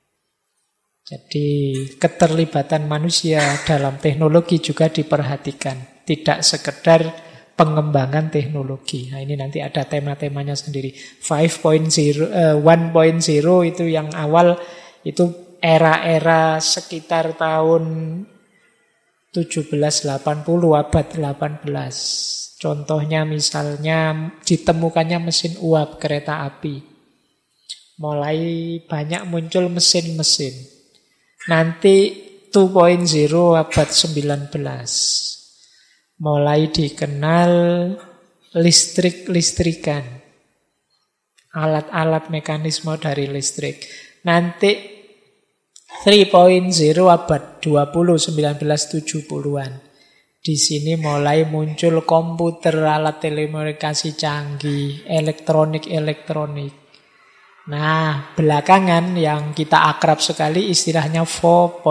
Jadi keterlibatan manusia dalam teknologi juga diperhatikan. Tidak sekedar pengembangan teknologi. Nah ini nanti ada tema-temanya sendiri. 1.0 itu yang awal itu era-era sekitar tahun 1780 abad 18. Contohnya misalnya ditemukannya mesin uap kereta api. Mulai banyak muncul mesin-mesin. Nanti 2.0 abad 19. Mulai dikenal listrik-listrikan. Alat-alat mekanisme dari listrik. Nanti 3.0 abad 20, 1970-an. Di sini mulai muncul komputer, alat telekomunikasi canggih, elektronik. Nah, belakangan yang kita akrab sekali istilahnya 4.0.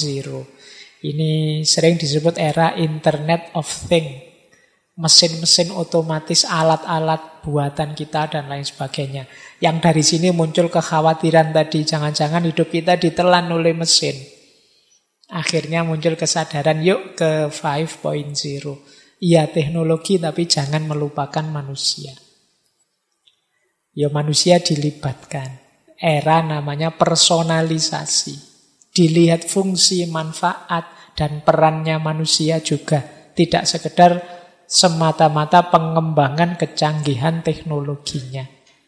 Ini sering disebut era Internet of Things. Mesin-mesin otomatis, alat-alat buatan kita, dan lain sebagainya. Yang dari sini muncul kekhawatiran tadi, jangan-jangan hidup kita ditelan oleh mesin. Akhirnya muncul kesadaran, yuk ke 5.0. Iya teknologi, tapi jangan melupakan manusia. Ya manusia dilibatkan. Era namanya personalisasi. Dilihat fungsi, manfaat, dan perannya manusia juga Tidak sekedar semata-mata pengembangan kecanggihan teknologinya.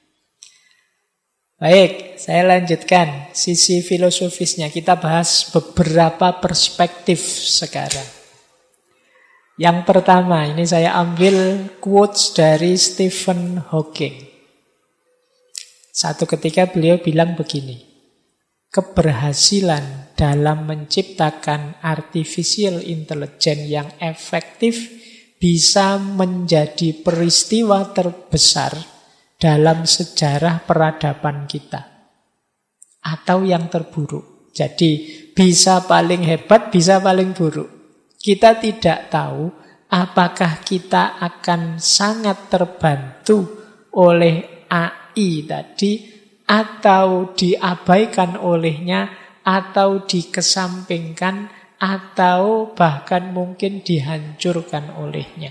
Baik, saya lanjutkan sisi filosofisnya. Kita bahas beberapa perspektif sekarang. Yang pertama, ini saya ambil quotes dari Stephen Hawking. Satu ketika beliau bilang begini, keberhasilan dalam menciptakan artificial intelligence yang efektif bisa menjadi peristiwa terbesar dalam sejarah peradaban kita. Atau yang terburuk. Jadi bisa paling hebat, bisa paling buruk. Kita tidak tahu apakah kita akan sangat terbantu oleh AI tadi, atau diabaikan olehnya, atau dikesampingkan, atau bahkan mungkin dihancurkan olehnya.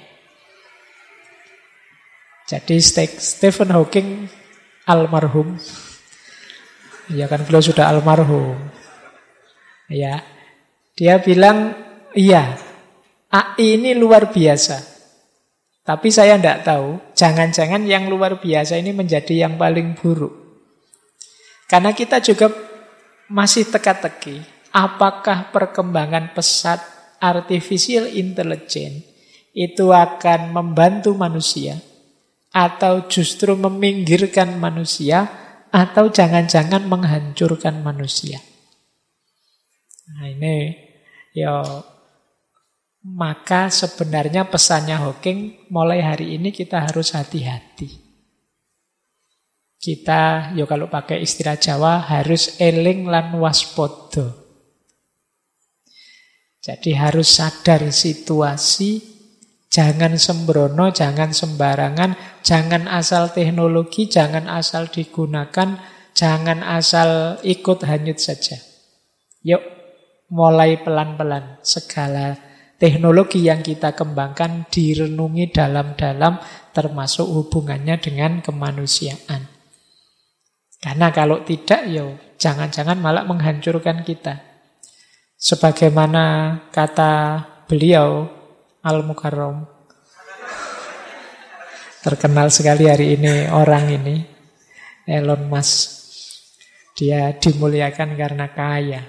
Jadi Stephen Hawking almarhum, ya kan beliau sudah almarhum, ya, dia bilang, iya, AI ini luar biasa, tapi saya tidak tahu, jangan-jangan yang luar biasa ini menjadi yang paling buruk. Karena kita juga masih teka-teki, apakah perkembangan pesat artificial intelligence itu akan membantu manusia, atau justru meminggirkan manusia, atau jangan-jangan menghancurkan manusia. Nah ini, ya, maka sebenarnya pesannya Hawking, mulai hari ini kita harus hati-hati. Kita, ya kalau pakai istilah Jawa, harus eling lan waspada. Jadi harus sadar situasi, jangan sembrono, jangan sembarangan, jangan asal teknologi, jangan asal digunakan, jangan asal ikut hanyut saja. Yuk, mulai pelan-pelan. Segala teknologi yang kita kembangkan direnungi dalam-dalam, termasuk hubungannya dengan kemanusiaan. Karena kalau tidak, yo jangan-jangan malah menghancurkan kita. Sebagaimana kata beliau, Al-Mukarram, terkenal sekali hari ini orang ini, Elon Musk. Dia dimuliakan karena kaya.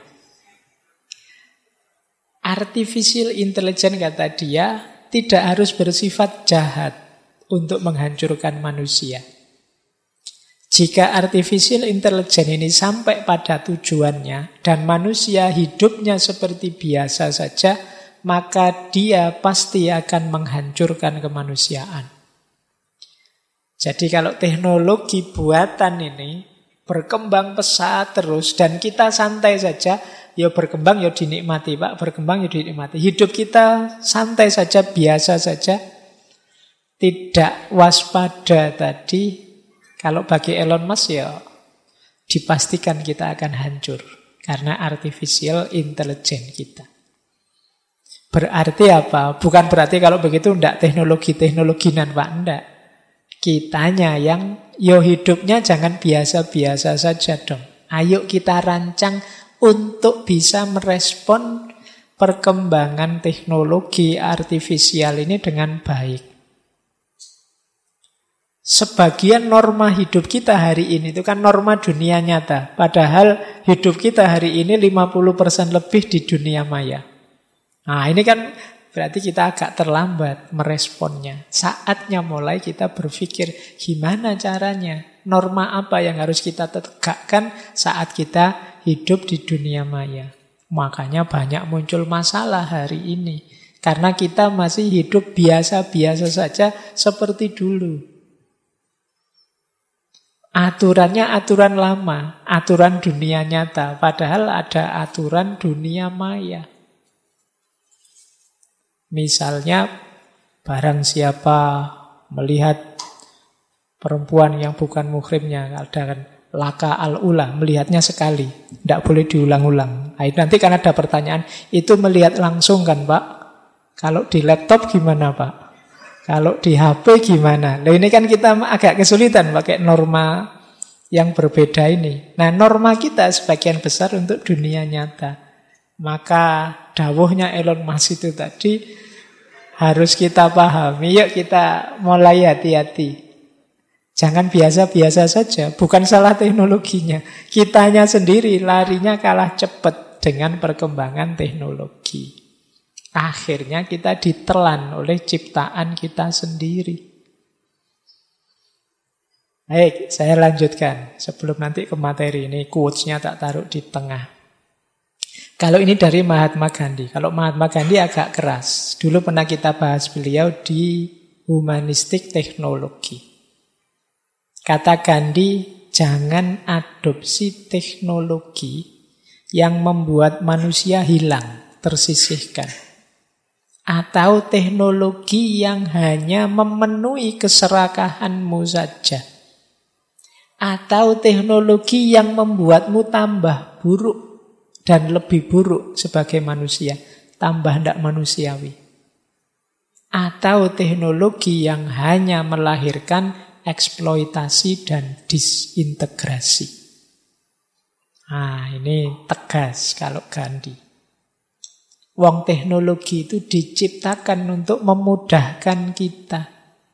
Artificial intelligence, kata dia, tidak harus bersifat jahat untuk menghancurkan manusia. Jika artificial intelligence ini sampai pada tujuannya dan manusia hidupnya seperti biasa saja, maka dia pasti akan menghancurkan kemanusiaan. Jadi kalau teknologi buatan ini berkembang pesat terus dan kita santai saja, ya berkembang ya dinikmati, Pak, berkembang ya dinikmati. Hidup kita santai saja, biasa saja, tidak waspada tadi. Kalau bagi Elon Musk ya dipastikan kita akan hancur karena artificial intelligence kita. Berarti apa? Bukan berarti kalau begitu ndak teknologi-teknologinan, Pak, ndak. Kitanya yang hidupnya jangan biasa-biasa saja dong. Ayo kita rancang untuk bisa merespon perkembangan teknologi artifisial ini dengan baik. Sebagian norma hidup kita hari ini itu kan norma dunia nyata. Padahal hidup kita hari ini 50% lebih di dunia maya. Nah ini kan berarti kita agak terlambat meresponnya. Saatnya mulai kita berpikir gimana caranya, norma apa yang harus kita tegakkan saat kita hidup di dunia maya. Makanya banyak muncul masalah hari ini. Karena kita masih hidup biasa-biasa saja seperti dulu. Aturannya aturan lama, aturan dunia nyata. Padahal ada aturan dunia maya. Misalnya, barang siapa melihat perempuan yang bukan muhrimnya, ada kan laka al-ula, melihatnya sekali, tidak boleh diulang-ulang. Nanti kan ada pertanyaan, itu melihat langsung kan, Pak? Kalau di laptop gimana, Pak? Kalau di HP gimana? Nah ini kan kita agak kesulitan pakai norma yang berbeda ini. Nah norma kita sebagian besar untuk dunia nyata. Maka dawuhnya Elon Musk itu tadi, harus kita pahami. Yuk kita mulai hati-hati. Jangan biasa-biasa saja. Bukan salah teknologinya. Kitanya sendiri larinya kalah cepat dengan perkembangan teknologi. Akhirnya kita ditelan oleh ciptaan kita sendiri. Baik, saya lanjutkan. Sebelum nanti ke materi ini, quotes-nya tak taruh di tengah. Kalau ini dari Mahatma Gandhi. Kalau Mahatma Gandhi agak keras. Dulu pernah kita bahas beliau di Humanistik Teknologi. Kata Gandhi, jangan adopsi teknologi yang membuat manusia hilang, tersisihkan. Atau teknologi yang hanya memenuhi keserakahanmu saja. Atau teknologi yang membuatmu tambah buruk dan lebih buruk sebagai manusia. Tambah tidak manusiawi. Atau teknologi yang hanya melahirkan eksploitasi dan disintegrasi. Nah, ini tegas kalau Gandhi. Wong teknologi itu diciptakan untuk memudahkan kita.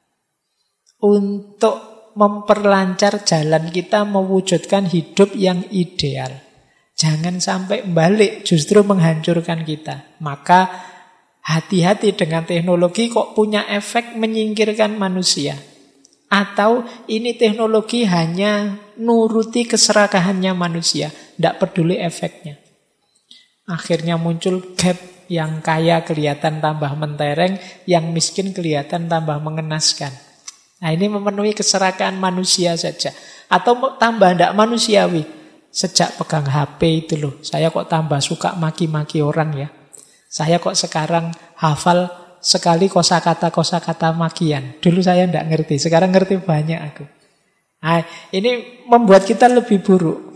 Untuk memperlancar jalan kita mewujudkan hidup yang ideal. Jangan sampai balik justru menghancurkan kita. Maka hati-hati dengan teknologi kok punya efek menyingkirkan manusia. Atau ini teknologi hanya nuruti keserakahannya manusia. Tidak peduli efeknya. Akhirnya muncul gap, yang kaya kelihatan tambah mentereng, yang miskin kelihatan tambah mengenaskan. Nah, ini memenuhi keserakahan manusia saja. Atau tambah tidak manusiawi. Sejak pegang HP itu loh, saya kok tambah suka maki-maki orang ya. Saya kok sekarang hafal sekali kosakata makian. Dulu saya tidak ngerti, sekarang ngerti banyak aku. Nah, ini membuat kita lebih buruk.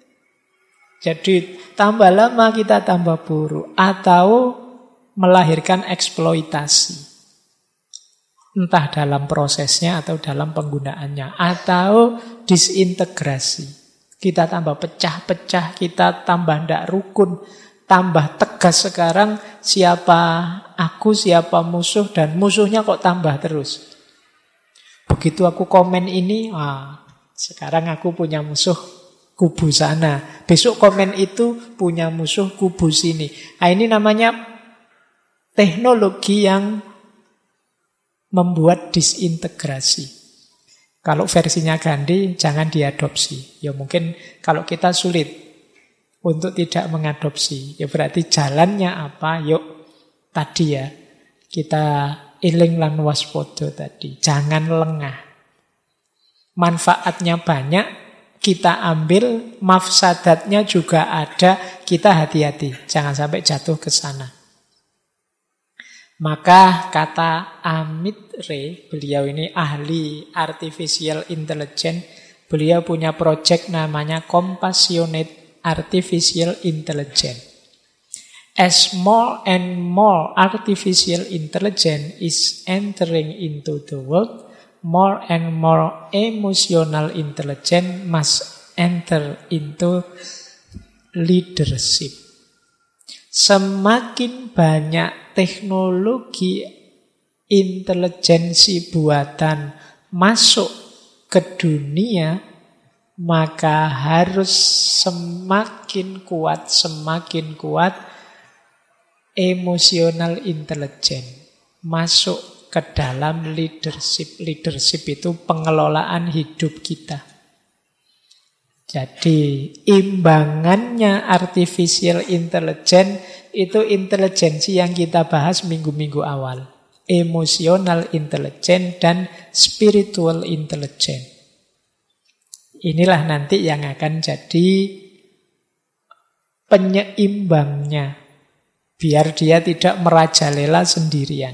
Jadi tambah lama kita tambah buruk. Atau melahirkan eksploitasi. Entah dalam prosesnya atau dalam penggunaannya. Atau disintegrasi. Kita tambah pecah-pecah, kita tambah tidak rukun, tambah tegas sekarang siapa aku, siapa musuh, dan musuhnya kok tambah terus. Begitu aku komen ini, sekarang aku punya musuh kubu sana. Besok komen itu punya musuh kubu sini. Nah, ini namanya teknologi yang membuat disintegrasi. Kalau versinya Gandhi, jangan diadopsi. Ya mungkin kalau kita sulit untuk tidak mengadopsi, ya berarti jalannya apa? Yuk, tadi ya, kita iling lan waspada tadi. Jangan lengah. Manfaatnya banyak, kita ambil. Mafsadatnya juga ada, kita hati-hati. Jangan sampai jatuh ke sana. Maka kata Amit Ray, beliau ini ahli artificial intelligence, beliau punya project namanya Compassionate Artificial Intelligence. As more and more artificial intelligence is entering into the world, more and more emotional intelligence must enter into leadership. Semakin banyak teknologi intelijensi buatan masuk ke dunia, maka harus semakin kuat emotional intelligence masuk ke dalam leadership. Leadership itu pengelolaan hidup kita. Jadi imbangannya artificial intelligence itu intelijensi yang kita bahas minggu-minggu awal. Emotional intelligence dan spiritual intelligence. Inilah nanti yang akan jadi penyeimbangnya. Biar dia tidak merajalela sendirian.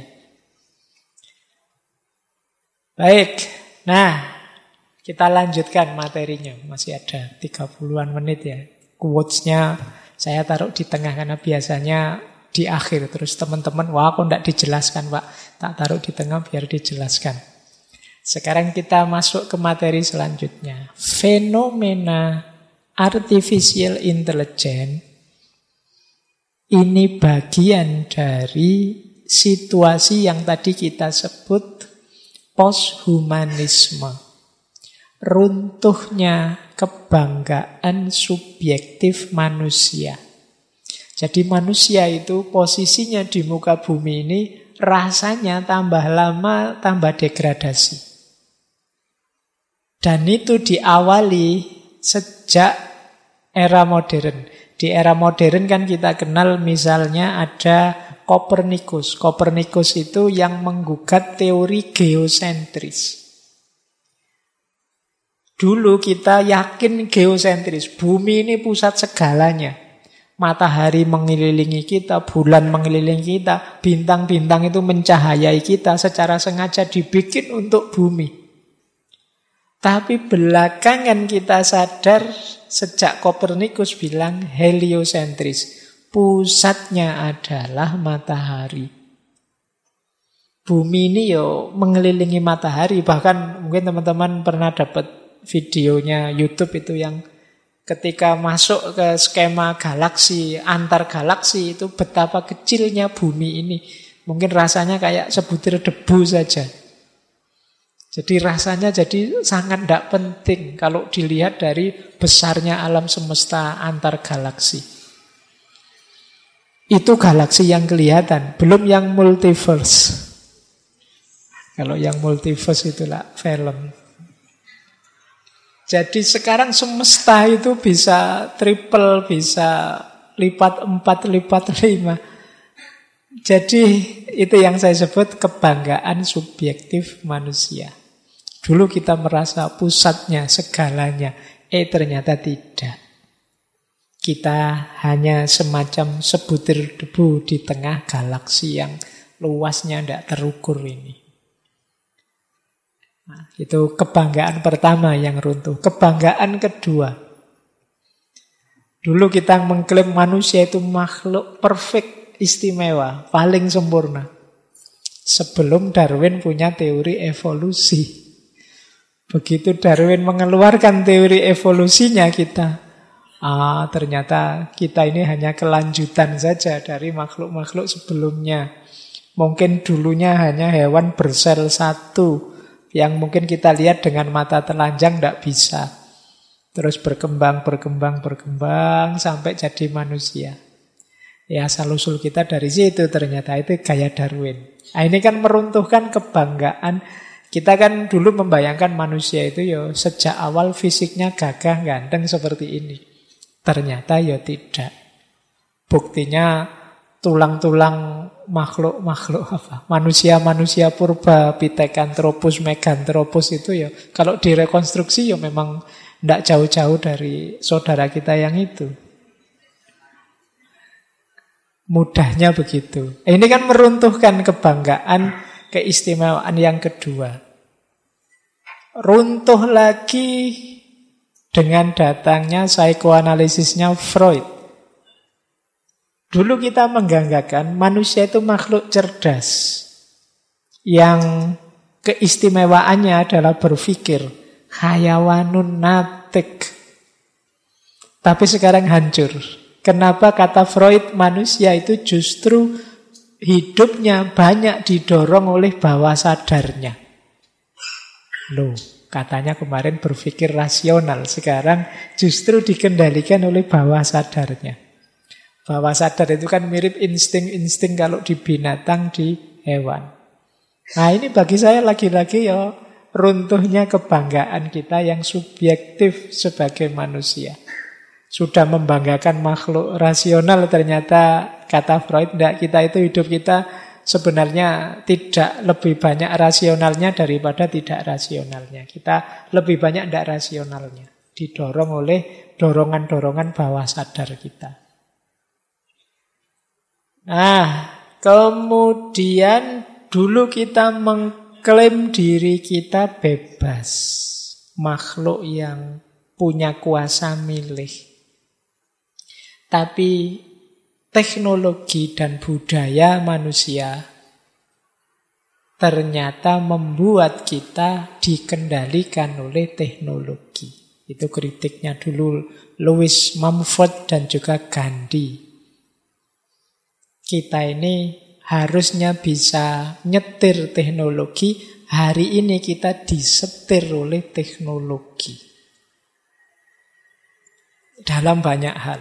Baik, nah kita lanjutkan materinya. Masih ada 30-an menit ya. Quotes-nya saya taruh di tengah karena biasanya di akhir. Terus teman-teman, wah kok tidak dijelaskan Pak. Tak taruh di tengah biar dijelaskan. Sekarang kita masuk ke materi selanjutnya. Fenomena artificial intelligence ini bagian dari situasi yang tadi kita sebut posthumanisme. Runtuhnya kebanggaan subjektif manusia. Jadi manusia itu posisinya di muka bumi ini rasanya tambah lama tambah degradasi. Dan itu diawali sejak era modern. Di era modern kan kita kenal misalnya ada Kopernikus. Kopernikus itu yang menggugat teori geosentris. Dulu kita yakin geosentris. Bumi ini pusat segalanya. Matahari mengelilingi kita, bulan mengelilingi kita, bintang-bintang itu mencahayai kita secara sengaja dibikin untuk bumi. Tapi belakangan kita sadar sejak Kopernikus bilang heliosentris. Pusatnya adalah matahari. Bumi ini mengelilingi matahari. Bahkan mungkin teman-teman pernah dapat videonya YouTube itu yang ketika masuk ke skema galaksi, antar galaksi itu betapa kecilnya bumi ini. Mungkin rasanya kayak sebutir debu saja. Jadi rasanya jadi sangat tidak penting kalau dilihat dari besarnya alam semesta antar galaksi. Itu galaksi yang kelihatan, belum yang multiverse. Kalau yang multiverse itulah film. Jadi sekarang semesta itu bisa triple, bisa lipat 4, lipat 5. Jadi itu yang saya sebut kebanggaan subjektif manusia. Dulu kita merasa pusatnya, segalanya. Ternyata tidak. Kita hanya semacam sebutir debu di tengah galaksi yang luasnya tidak terukur ini. Nah, itu kebanggaan pertama yang runtuh. Kebanggaan kedua. Dulu kita mengklaim manusia itu makhluk perfect, istimewa, paling sempurna. Sebelum Darwin punya teori evolusi. Begitu Darwin mengeluarkan teori evolusinya ternyata kita ini hanya kelanjutan saja dari makhluk-makhluk sebelumnya. Mungkin dulunya hanya hewan bersel satu yang mungkin kita lihat dengan mata telanjang tidak bisa. Terus berkembang sampai jadi manusia. Ya asal-usul kita dari situ ternyata itu gaya Darwin. Nah, ini kan meruntuhkan kebanggaan. Kita kan dulu membayangkan manusia itu sejak awal fisiknya gagah ganteng seperti ini. Ternyata tidak. Buktinya tulang-tulang makhluk-makhluk manusia-manusia purba, Pithecanthropus, Meganthropus itu kalau direkonstruksi memang tidak jauh-jauh dari saudara kita yang itu. Mudahnya begitu. Ini kan meruntuhkan kebanggaan, keistimewaan yang kedua. Runtuh lagi dengan datangnya psikoanalisisnya Freud. Dulu kita mengganggakan manusia itu makhluk cerdas yang keistimewaannya adalah berpikir, hayawanun natik. Tapi sekarang hancur. Kenapa kata Freud manusia itu justru hidupnya banyak didorong oleh bawah sadarnya? Katanya kemarin berpikir rasional, sekarang justru dikendalikan oleh bawah sadarnya. Bawah sadar itu kan mirip insting-insting kalau di binatang, di hewan. Nah ini bagi saya lagi-lagi runtuhnya kebanggaan kita yang subjektif sebagai manusia. Sudah membanggakan makhluk rasional, ternyata kata Freud, kita itu hidup kita sebenarnya tidak lebih banyak rasionalnya daripada tidak rasionalnya. Kita lebih banyak tidak rasionalnya. Didorong oleh dorongan-dorongan bawah sadar kita. Nah, kemudian dulu kita mengklaim diri kita bebas. Makhluk yang punya kuasa milih. Tapi teknologi dan budaya manusia ternyata membuat kita dikendalikan oleh teknologi. Itu kritiknya dulu Louis Mumford dan juga Gandhi. Kita ini harusnya bisa nyetir teknologi, hari ini kita disetir oleh teknologi. Dalam banyak hal.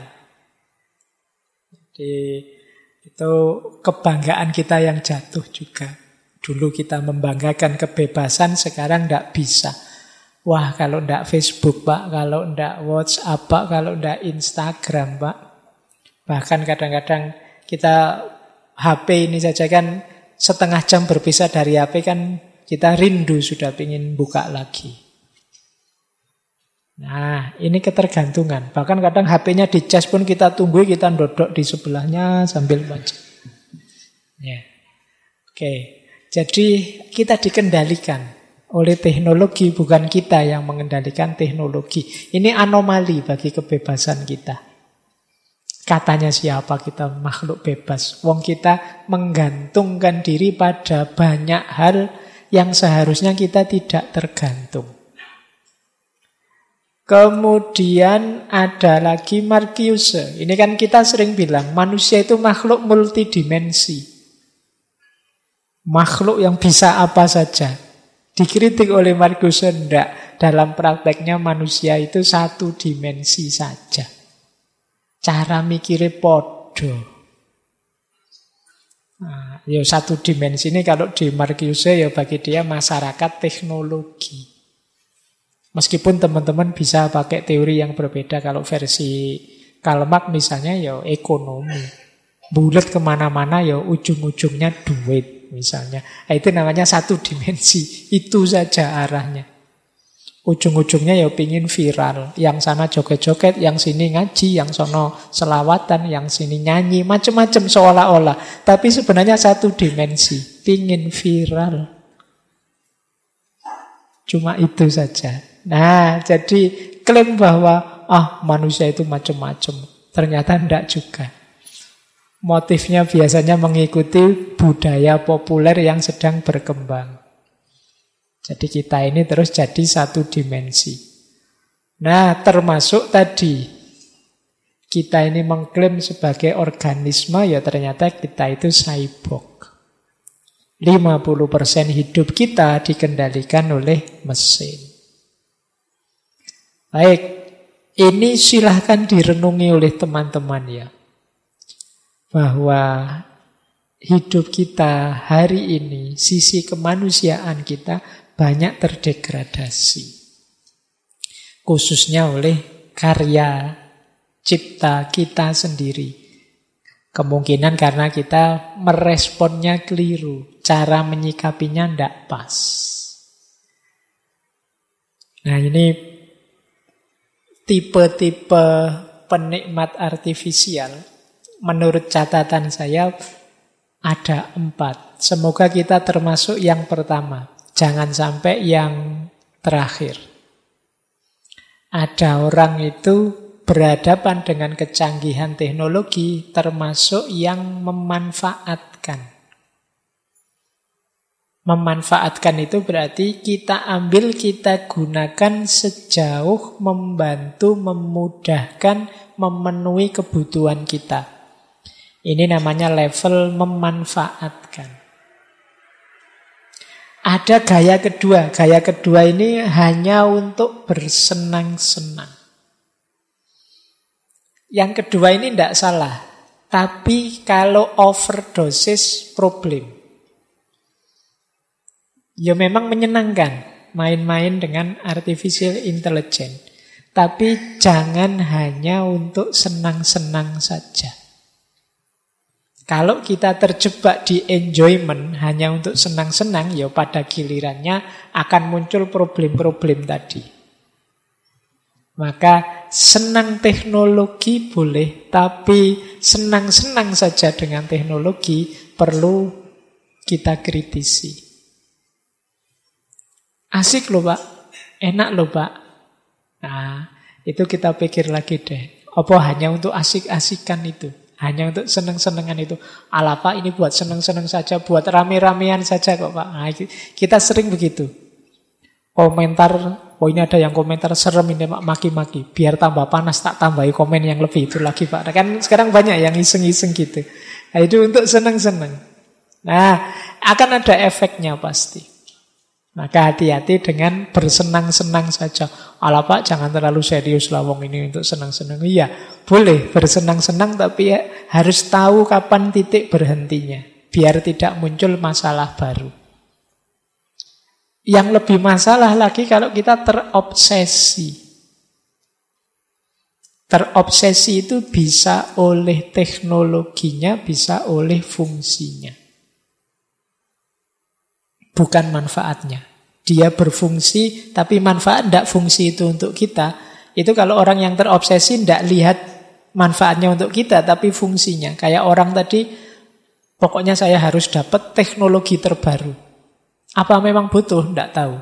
Jadi itu kebanggaan kita yang jatuh juga. Dulu kita membanggakan kebebasan, sekarang tidak bisa. Wah, kalau tidak Facebook, Pak, kalau tidak WhatsApp, Pak, kalau tidak Instagram, Pak. Bahkan kadang-kadang kita HP ini saja kan setengah jam berpisah dari HP kan kita rindu sudah ingin buka lagi. Nah, ini ketergantungan. Bahkan kadang HP-nya dicas pun kita tunggu, kita dodok di sebelahnya sambil baca. Ya. Oke. Jadi kita dikendalikan oleh teknologi, bukan kita yang mengendalikan teknologi. Ini anomali bagi kebebasan kita. Katanya siapa kita makhluk bebas? Wong kita menggantungkan diri pada banyak hal yang seharusnya kita tidak tergantung. Kemudian ada lagi Marcuse. Ini kan kita sering bilang manusia itu makhluk multidimensi. Makhluk yang bisa apa saja. Dikritik oleh Marcuse, enggak. Dalam prakteknya manusia itu satu dimensi saja. Cara mikirnya podo. Nah, ya satu dimensi ini kalau di Marcuse ya bagi dia masyarakat teknologi. Meskipun teman-teman bisa pakai teori yang berbeda. Kalau versi Karl Marx misalnya ya ekonomi. Bulat kemana-mana ya ujung-ujungnya duit misalnya. Nah, itu namanya satu dimensi. Itu saja arahnya. Ujung-ujungnya ya pingin viral. Yang sana joget-joget, yang sini ngaji, yang sono selawatan, yang sini nyanyi. Macam-macam seolah-olah. Tapi sebenarnya satu dimensi. Pingin viral. Cuma itu saja. Nah, jadi klaim bahwa manusia itu macam-macam. Ternyata tidak juga. Motifnya biasanya mengikuti budaya populer yang sedang berkembang. Jadi kita ini terus jadi satu dimensi. Nah, termasuk tadi kita ini mengklaim sebagai organisme, ya ternyata kita itu cyborg. 50% hidup kita dikendalikan oleh mesin. Baik, ini silahkan direnungi oleh teman-teman ya. Bahwa hidup kita hari ini, sisi kemanusiaan kita banyak terdegradasi. Khususnya oleh karya cipta kita sendiri. Kemungkinan karena kita meresponnya keliru. Cara menyikapinya tidak pas. Nah, ini tipe-tipe penikmat artifisial, menurut catatan saya ada 4. Semoga kita termasuk yang pertama. Jangan sampai yang terakhir. Ada orang itu berhadapan dengan kecanggihan teknologi, termasuk yang memanfaatkan. Memanfaatkan itu berarti kita ambil, kita gunakan sejauh membantu, memudahkan, memenuhi kebutuhan kita. Ini namanya level memanfaatkan. Ada gaya kedua. Gaya kedua ini hanya untuk bersenang-senang. Yang kedua ini tidak salah. Tapi kalau overdosis problem. Ya memang menyenangkan main-main dengan artificial intelligence. Tapi jangan hanya untuk senang-senang saja. Kalau kita terjebak di enjoyment hanya untuk senang-senang, ya pada gilirannya akan muncul problem-problem tadi. Maka senang teknologi boleh, tapi senang-senang saja dengan teknologi perlu kita kritisi. Asik loh Pak, enak loh Pak. Nah, itu kita pikir lagi deh. Apa hanya untuk asik-asikan itu? Hanya untuk seneng-senengan itu? Alah Pak, ini buat seneng-seneng saja, buat rame-ramean saja kok Pak. Nah, kita sering begitu. Komentar, ini ada yang komentar serem ini Pak, maki-maki. Biar tambah panas, tak tambahi komen yang lebih itu lagi Pak. Kan sekarang banyak yang iseng-iseng gitu. Nah, itu untuk seneng-seneng. Nah, akan ada efeknya pasti. Maka hati-hati dengan bersenang-senang saja. Alah Pak, jangan terlalu serius lah wong ini untuk senang-senang. Iya, boleh bersenang-senang, tapi ya harus tahu kapan titik berhentinya. Biar tidak muncul masalah baru. Yang lebih masalah lagi kalau kita terobsesi. Terobsesi itu bisa oleh teknologinya, bisa oleh fungsinya. Bukan manfaatnya. Dia berfungsi, tapi manfaat tidak fungsi itu untuk kita. Itu kalau orang yang terobsesi tidak lihat manfaatnya untuk kita, tapi fungsinya. Kayak orang tadi, pokoknya saya harus dapat teknologi terbaru. Apa memang butuh? Tidak tahu.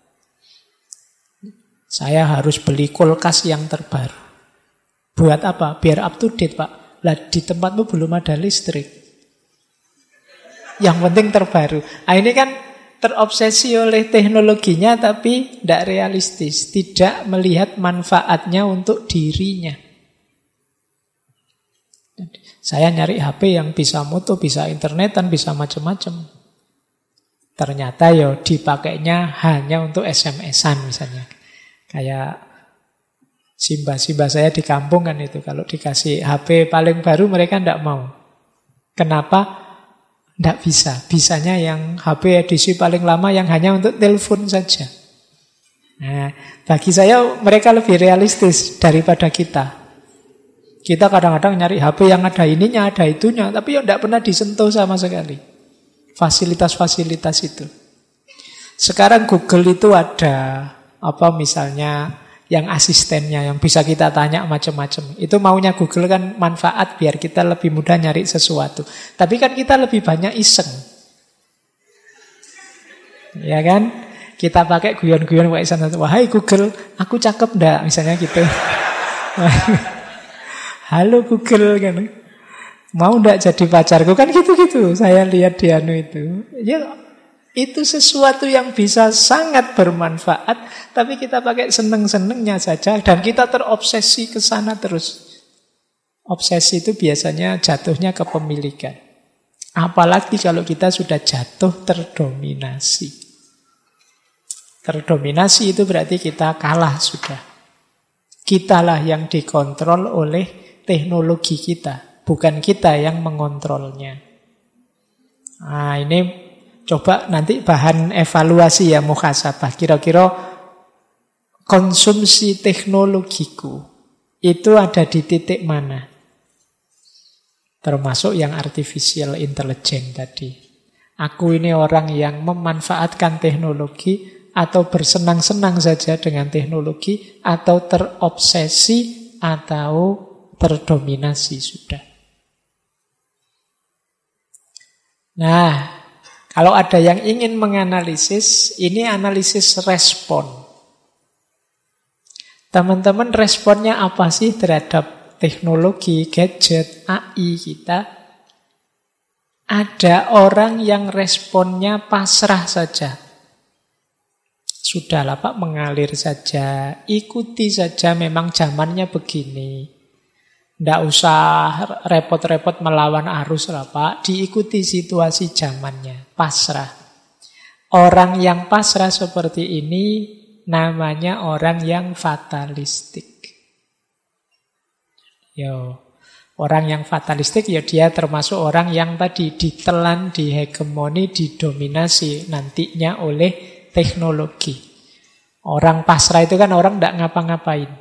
Saya harus beli kulkas yang terbaru. Buat apa? Biar up to date, Pak. Lah di tempatmu belum ada listrik. Yang penting terbaru. Nah, ini kan terobsesi oleh teknologinya tapi tidak realistis. Tidak melihat manfaatnya untuk dirinya. Saya nyari HP yang bisa moto, bisa internetan, bisa macam-macam. Ternyata ya dipakainya hanya untuk SMS-an misalnya. Kayak Simba saya di kampung kan itu. Kalau dikasih HP paling baru mereka tidak mau. Kenapa? Tidak bisa. Bisanya yang HP edisi paling lama yang hanya untuk telepon saja. Nah, bagi saya mereka lebih realistis daripada kita. Kita kadang-kadang nyari HP yang ada ininya, ada itunya. Tapi ya tidak pernah disentuh sama sekali. Fasilitas-fasilitas itu. Sekarang Google itu ada apa misalnya yang asistennya yang bisa kita tanya macam-macam. Itu maunya Google kan manfaat biar kita lebih mudah nyari sesuatu. Tapi kan kita lebih banyak iseng. Ya kan? Kita pakai guyon-guyon wahai Google, aku cakep ndak? Misalnya gitu. Halo Google kan. Mau ndak jadi pacarku? Kan gitu-gitu. Saya lihat di anu itu. Ya, itu sesuatu yang bisa sangat bermanfaat, tapi kita pakai seneng-senengnya saja dan kita terobsesi ke sana terus. Obsesi itu biasanya jatuhnya ke pemilikan. Apalagi kalau kita sudah jatuh terdominasi. Terdominasi itu berarti kita kalah sudah. Kitalah yang dikontrol oleh teknologi kita. Bukan kita yang mengontrolnya. Nah, ini coba nanti bahan evaluasi ya muhasabah. Kira-kira konsumsi teknologiku itu ada di titik mana? Termasuk yang artificial intelligence tadi. Aku ini orang yang memanfaatkan teknologi atau bersenang-senang saja dengan teknologi atau terobsesi atau terdominasi sudah. Nah, kalau ada yang ingin menganalisis, ini analisis respon. Teman-teman responnya apa sih terhadap teknologi, gadget, AI kita? Ada orang yang responnya pasrah saja. Sudahlah Pak, mengalir saja, ikuti saja, memang zamannya begini. Tidak usah repot-repot melawan arus lah Pak. Diikuti situasi zamannya. Pasrah. Orang yang pasrah seperti ini namanya orang yang fatalistik. Orang yang fatalistik ya dia termasuk orang yang tadi ditelan, dihegemoni, didominasi nantinya oleh teknologi. Orang pasrah itu kan orang tidak ngapa-ngapain.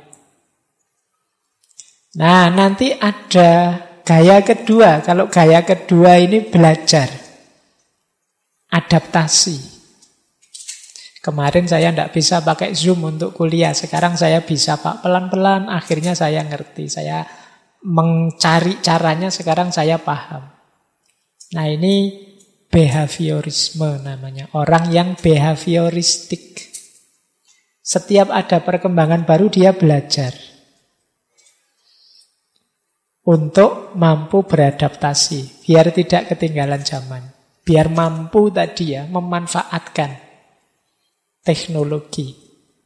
Nah, nanti ada gaya kedua. Kalau gaya kedua ini belajar. Adaptasi. Kemarin saya tidak bisa pakai Zoom untuk kuliah. Sekarang saya bisa Pak. Pelan-pelan akhirnya saya ngerti. Saya mencari caranya, sekarang saya paham. Nah, ini behaviorisme namanya. Orang yang behavioristik. Setiap ada perkembangan baru dia belajar. Untuk mampu beradaptasi, biar tidak ketinggalan zaman. Biar mampu tadi ya, memanfaatkan teknologi.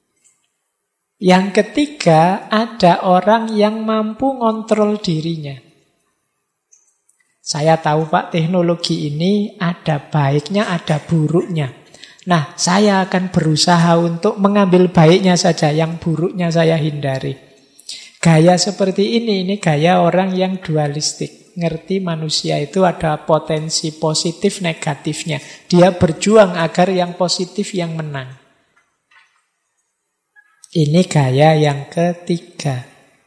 Yang ketiga, ada orang yang mampu ngontrol dirinya. Saya tahu Pak, teknologi ini ada baiknya, ada buruknya. Nah, saya akan berusaha untuk mengambil baiknya saja, yang buruknya saya hindari. Gaya seperti ini gaya orang yang dualistik. Ngerti manusia itu ada potensi positif negatifnya. Dia berjuang agar yang positif yang menang. Ini gaya yang ketiga.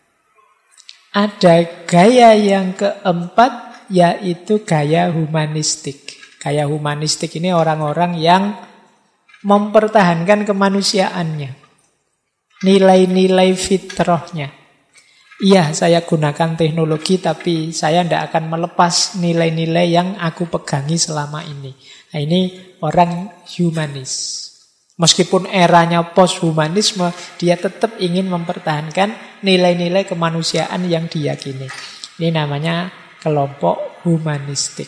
Ada gaya yang keempat, yaitu gaya humanistik. Gaya humanistik ini orang-orang yang mempertahankan kemanusiaannya. Nilai-nilai fitrahnya. Iya, saya gunakan teknologi, tapi saya tidak akan melepas nilai-nilai yang aku pegangi selama ini. Nah, ini orang humanis. Meskipun eranya post-humanisme, dia tetap ingin mempertahankan nilai-nilai kemanusiaan yang diyakini. Ini namanya kelompok humanistik.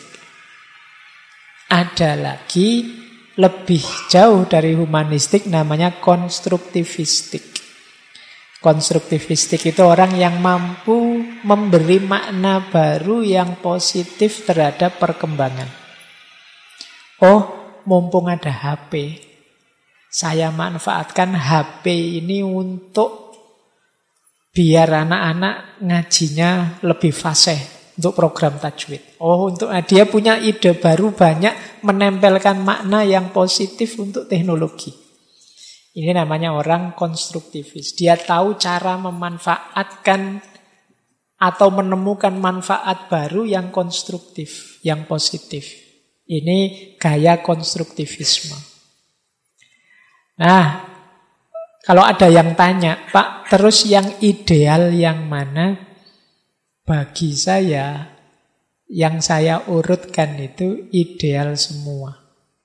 Ada lagi lebih jauh dari humanistik, namanya konstruktivistik. Konstruktivistik itu orang yang mampu memberi makna baru yang positif terhadap perkembangan. Oh, mumpung ada HP, saya manfaatkan HP ini untuk biar anak-anak ngajinya lebih fasih untuk program tajwid. Oh, dia punya ide baru banyak menempelkan makna yang positif untuk teknologi. Ini namanya orang konstruktivis. Dia tahu cara memanfaatkan atau menemukan manfaat baru yang konstruktif, yang positif. Ini gaya konstruktivisme. Nah, kalau ada yang tanya, Pak, terus yang ideal yang mana? Bagi saya, yang saya urutkan itu ideal semua.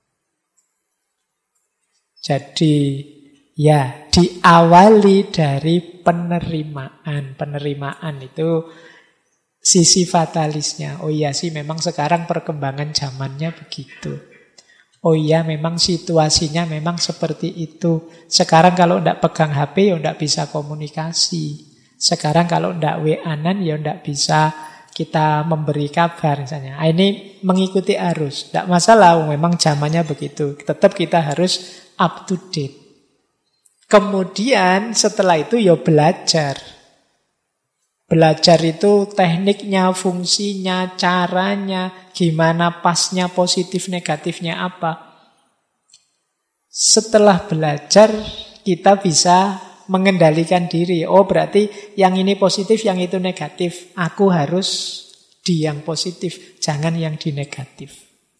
Jadi, ya, diawali dari penerimaan. Penerimaan itu sisi fatalisnya. Oh iya sih, memang sekarang perkembangan zamannya begitu. Oh iya, memang situasinya memang seperti itu. Sekarang kalau tidak pegang HP, ya tidak bisa komunikasi. Sekarang kalau tidak WA-an, ya tidak bisa kita memberi kabar misalnya. Ini mengikuti arus. Tidak masalah, memang zamannya begitu. Tetap kita harus up to date. Kemudian setelah itu ya belajar. Belajar itu tekniknya, fungsinya, caranya, gimana pasnya, positif, negatifnya apa. Setelah belajar, kita bisa mengendalikan diri. Oh, berarti yang ini positif, yang itu negatif. Aku harus di yang positif, jangan yang di negatif.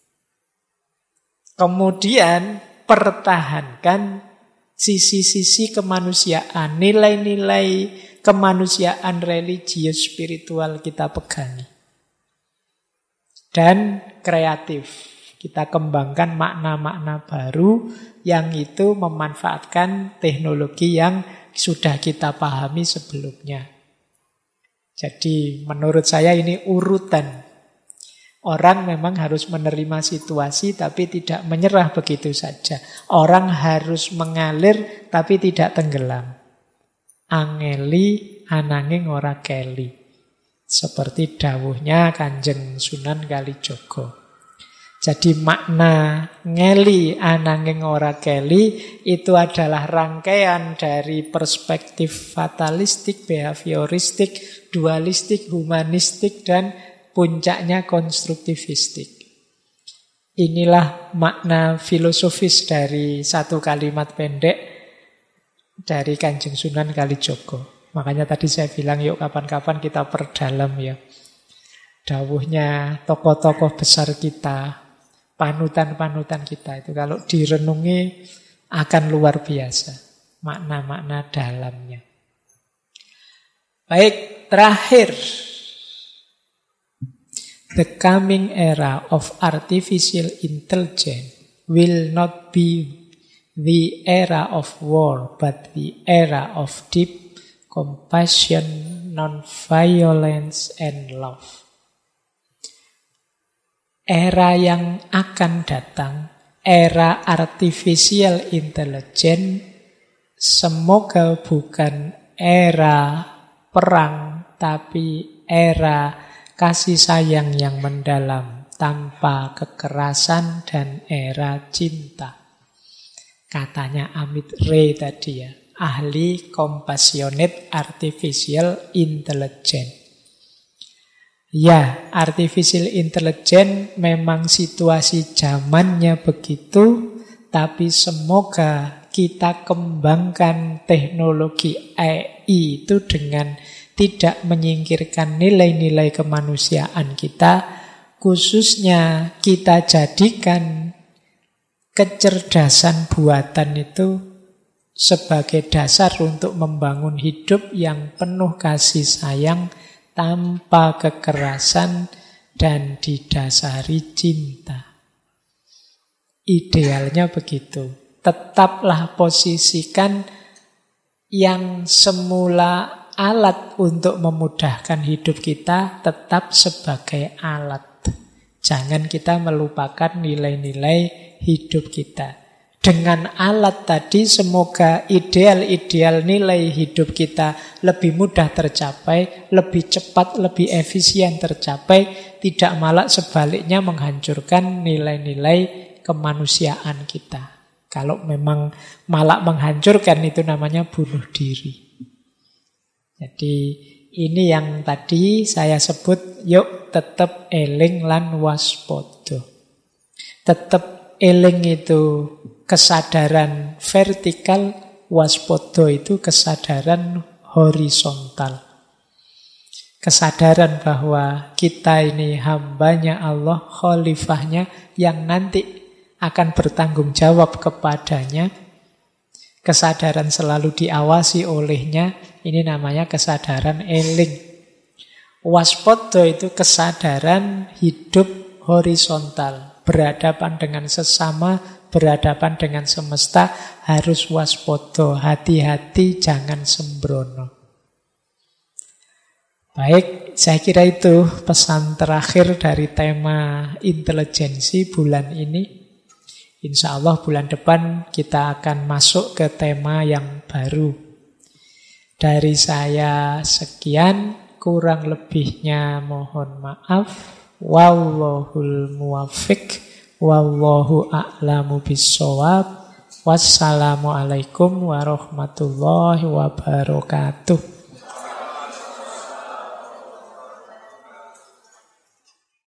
Kemudian, pertahankan sisi-sisi kemanusiaan, nilai-nilai kemanusiaan religius spiritual kita pegangi. Dan kreatif. Kita kembangkan makna-makna baru yang itu memanfaatkan teknologi yang sudah kita pahami sebelumnya. Jadi menurut saya ini urutan. Orang memang harus menerima situasi tapi tidak menyerah begitu saja. Orang harus mengalir tapi tidak tenggelam. Angeli ananging ora keli. Seperti dawuhnya Kanjeng Sunan Kalijaga. Jadi makna ngeli ananging ora keli itu adalah rangkaian dari perspektif fatalistik, behavioristik, dualistik, humanistik, dan puncaknya konstruktivistik. Inilah makna filosofis dari satu kalimat pendek dari Kanjeng Sunan Kalijaga. Makanya tadi saya bilang yuk kapan-kapan kita perdalam ya. Dawuhnya tokoh-tokoh besar kita, panutan-panutan kita itu kalau direnungi akan luar biasa makna-makna dalamnya. Baik, terakhir. The coming era of artificial intelligence will not be the era of war, but the era of deep compassion, non-violence, and love. Era yang akan datang, era artificial intelligence, semoga bukan era perang, tapi era kasih sayang yang mendalam tanpa kekerasan dan era cinta. Katanya Amit Ray tadi ya, ahli Compassionate Artificial Intelligence. Ya, artificial intelligence memang situasi zamannya begitu, tapi semoga kita kembangkan teknologi AI itu dengan tidak menyingkirkan nilai-nilai kemanusiaan kita, khususnya kita jadikan kecerdasan buatan itu sebagai dasar untuk membangun hidup yang penuh kasih sayang, tanpa kekerasan dan didasari cinta. Idealnya begitu. Tetaplah posisikan yang semula alat untuk memudahkan hidup kita tetap sebagai alat. Jangan kita melupakan nilai-nilai hidup kita. Dengan alat tadi semoga ideal-ideal nilai hidup kita lebih mudah tercapai, lebih cepat, lebih efisien tercapai, tidak malah sebaliknya menghancurkan nilai-nilai kemanusiaan kita. Kalau memang malah menghancurkan itu namanya bunuh diri. Jadi ini yang tadi saya sebut, yuk tetap eling lan waspada. Tetap eling itu kesadaran vertikal, waspada itu kesadaran horizontal. Kesadaran bahwa kita ini hambanya Allah, khalifahnya yang nanti akan bertanggung jawab kepadanya. Kesadaran selalu diawasi olehnya, ini namanya kesadaran eling. Waspada itu kesadaran hidup horizontal, berhadapan dengan sesama, berhadapan dengan semesta, harus waspada, hati-hati, jangan sembrono. Baik, saya kira itu pesan terakhir dari tema intelijensi bulan ini. Insya Allah bulan depan kita akan masuk ke tema yang baru. Dari saya sekian, kurang lebihnya mohon maaf. Wallahul muwaffiq. Wallahu a'lamu bissawab. Wassalamualaikum warahmatullahi wabarakatuh.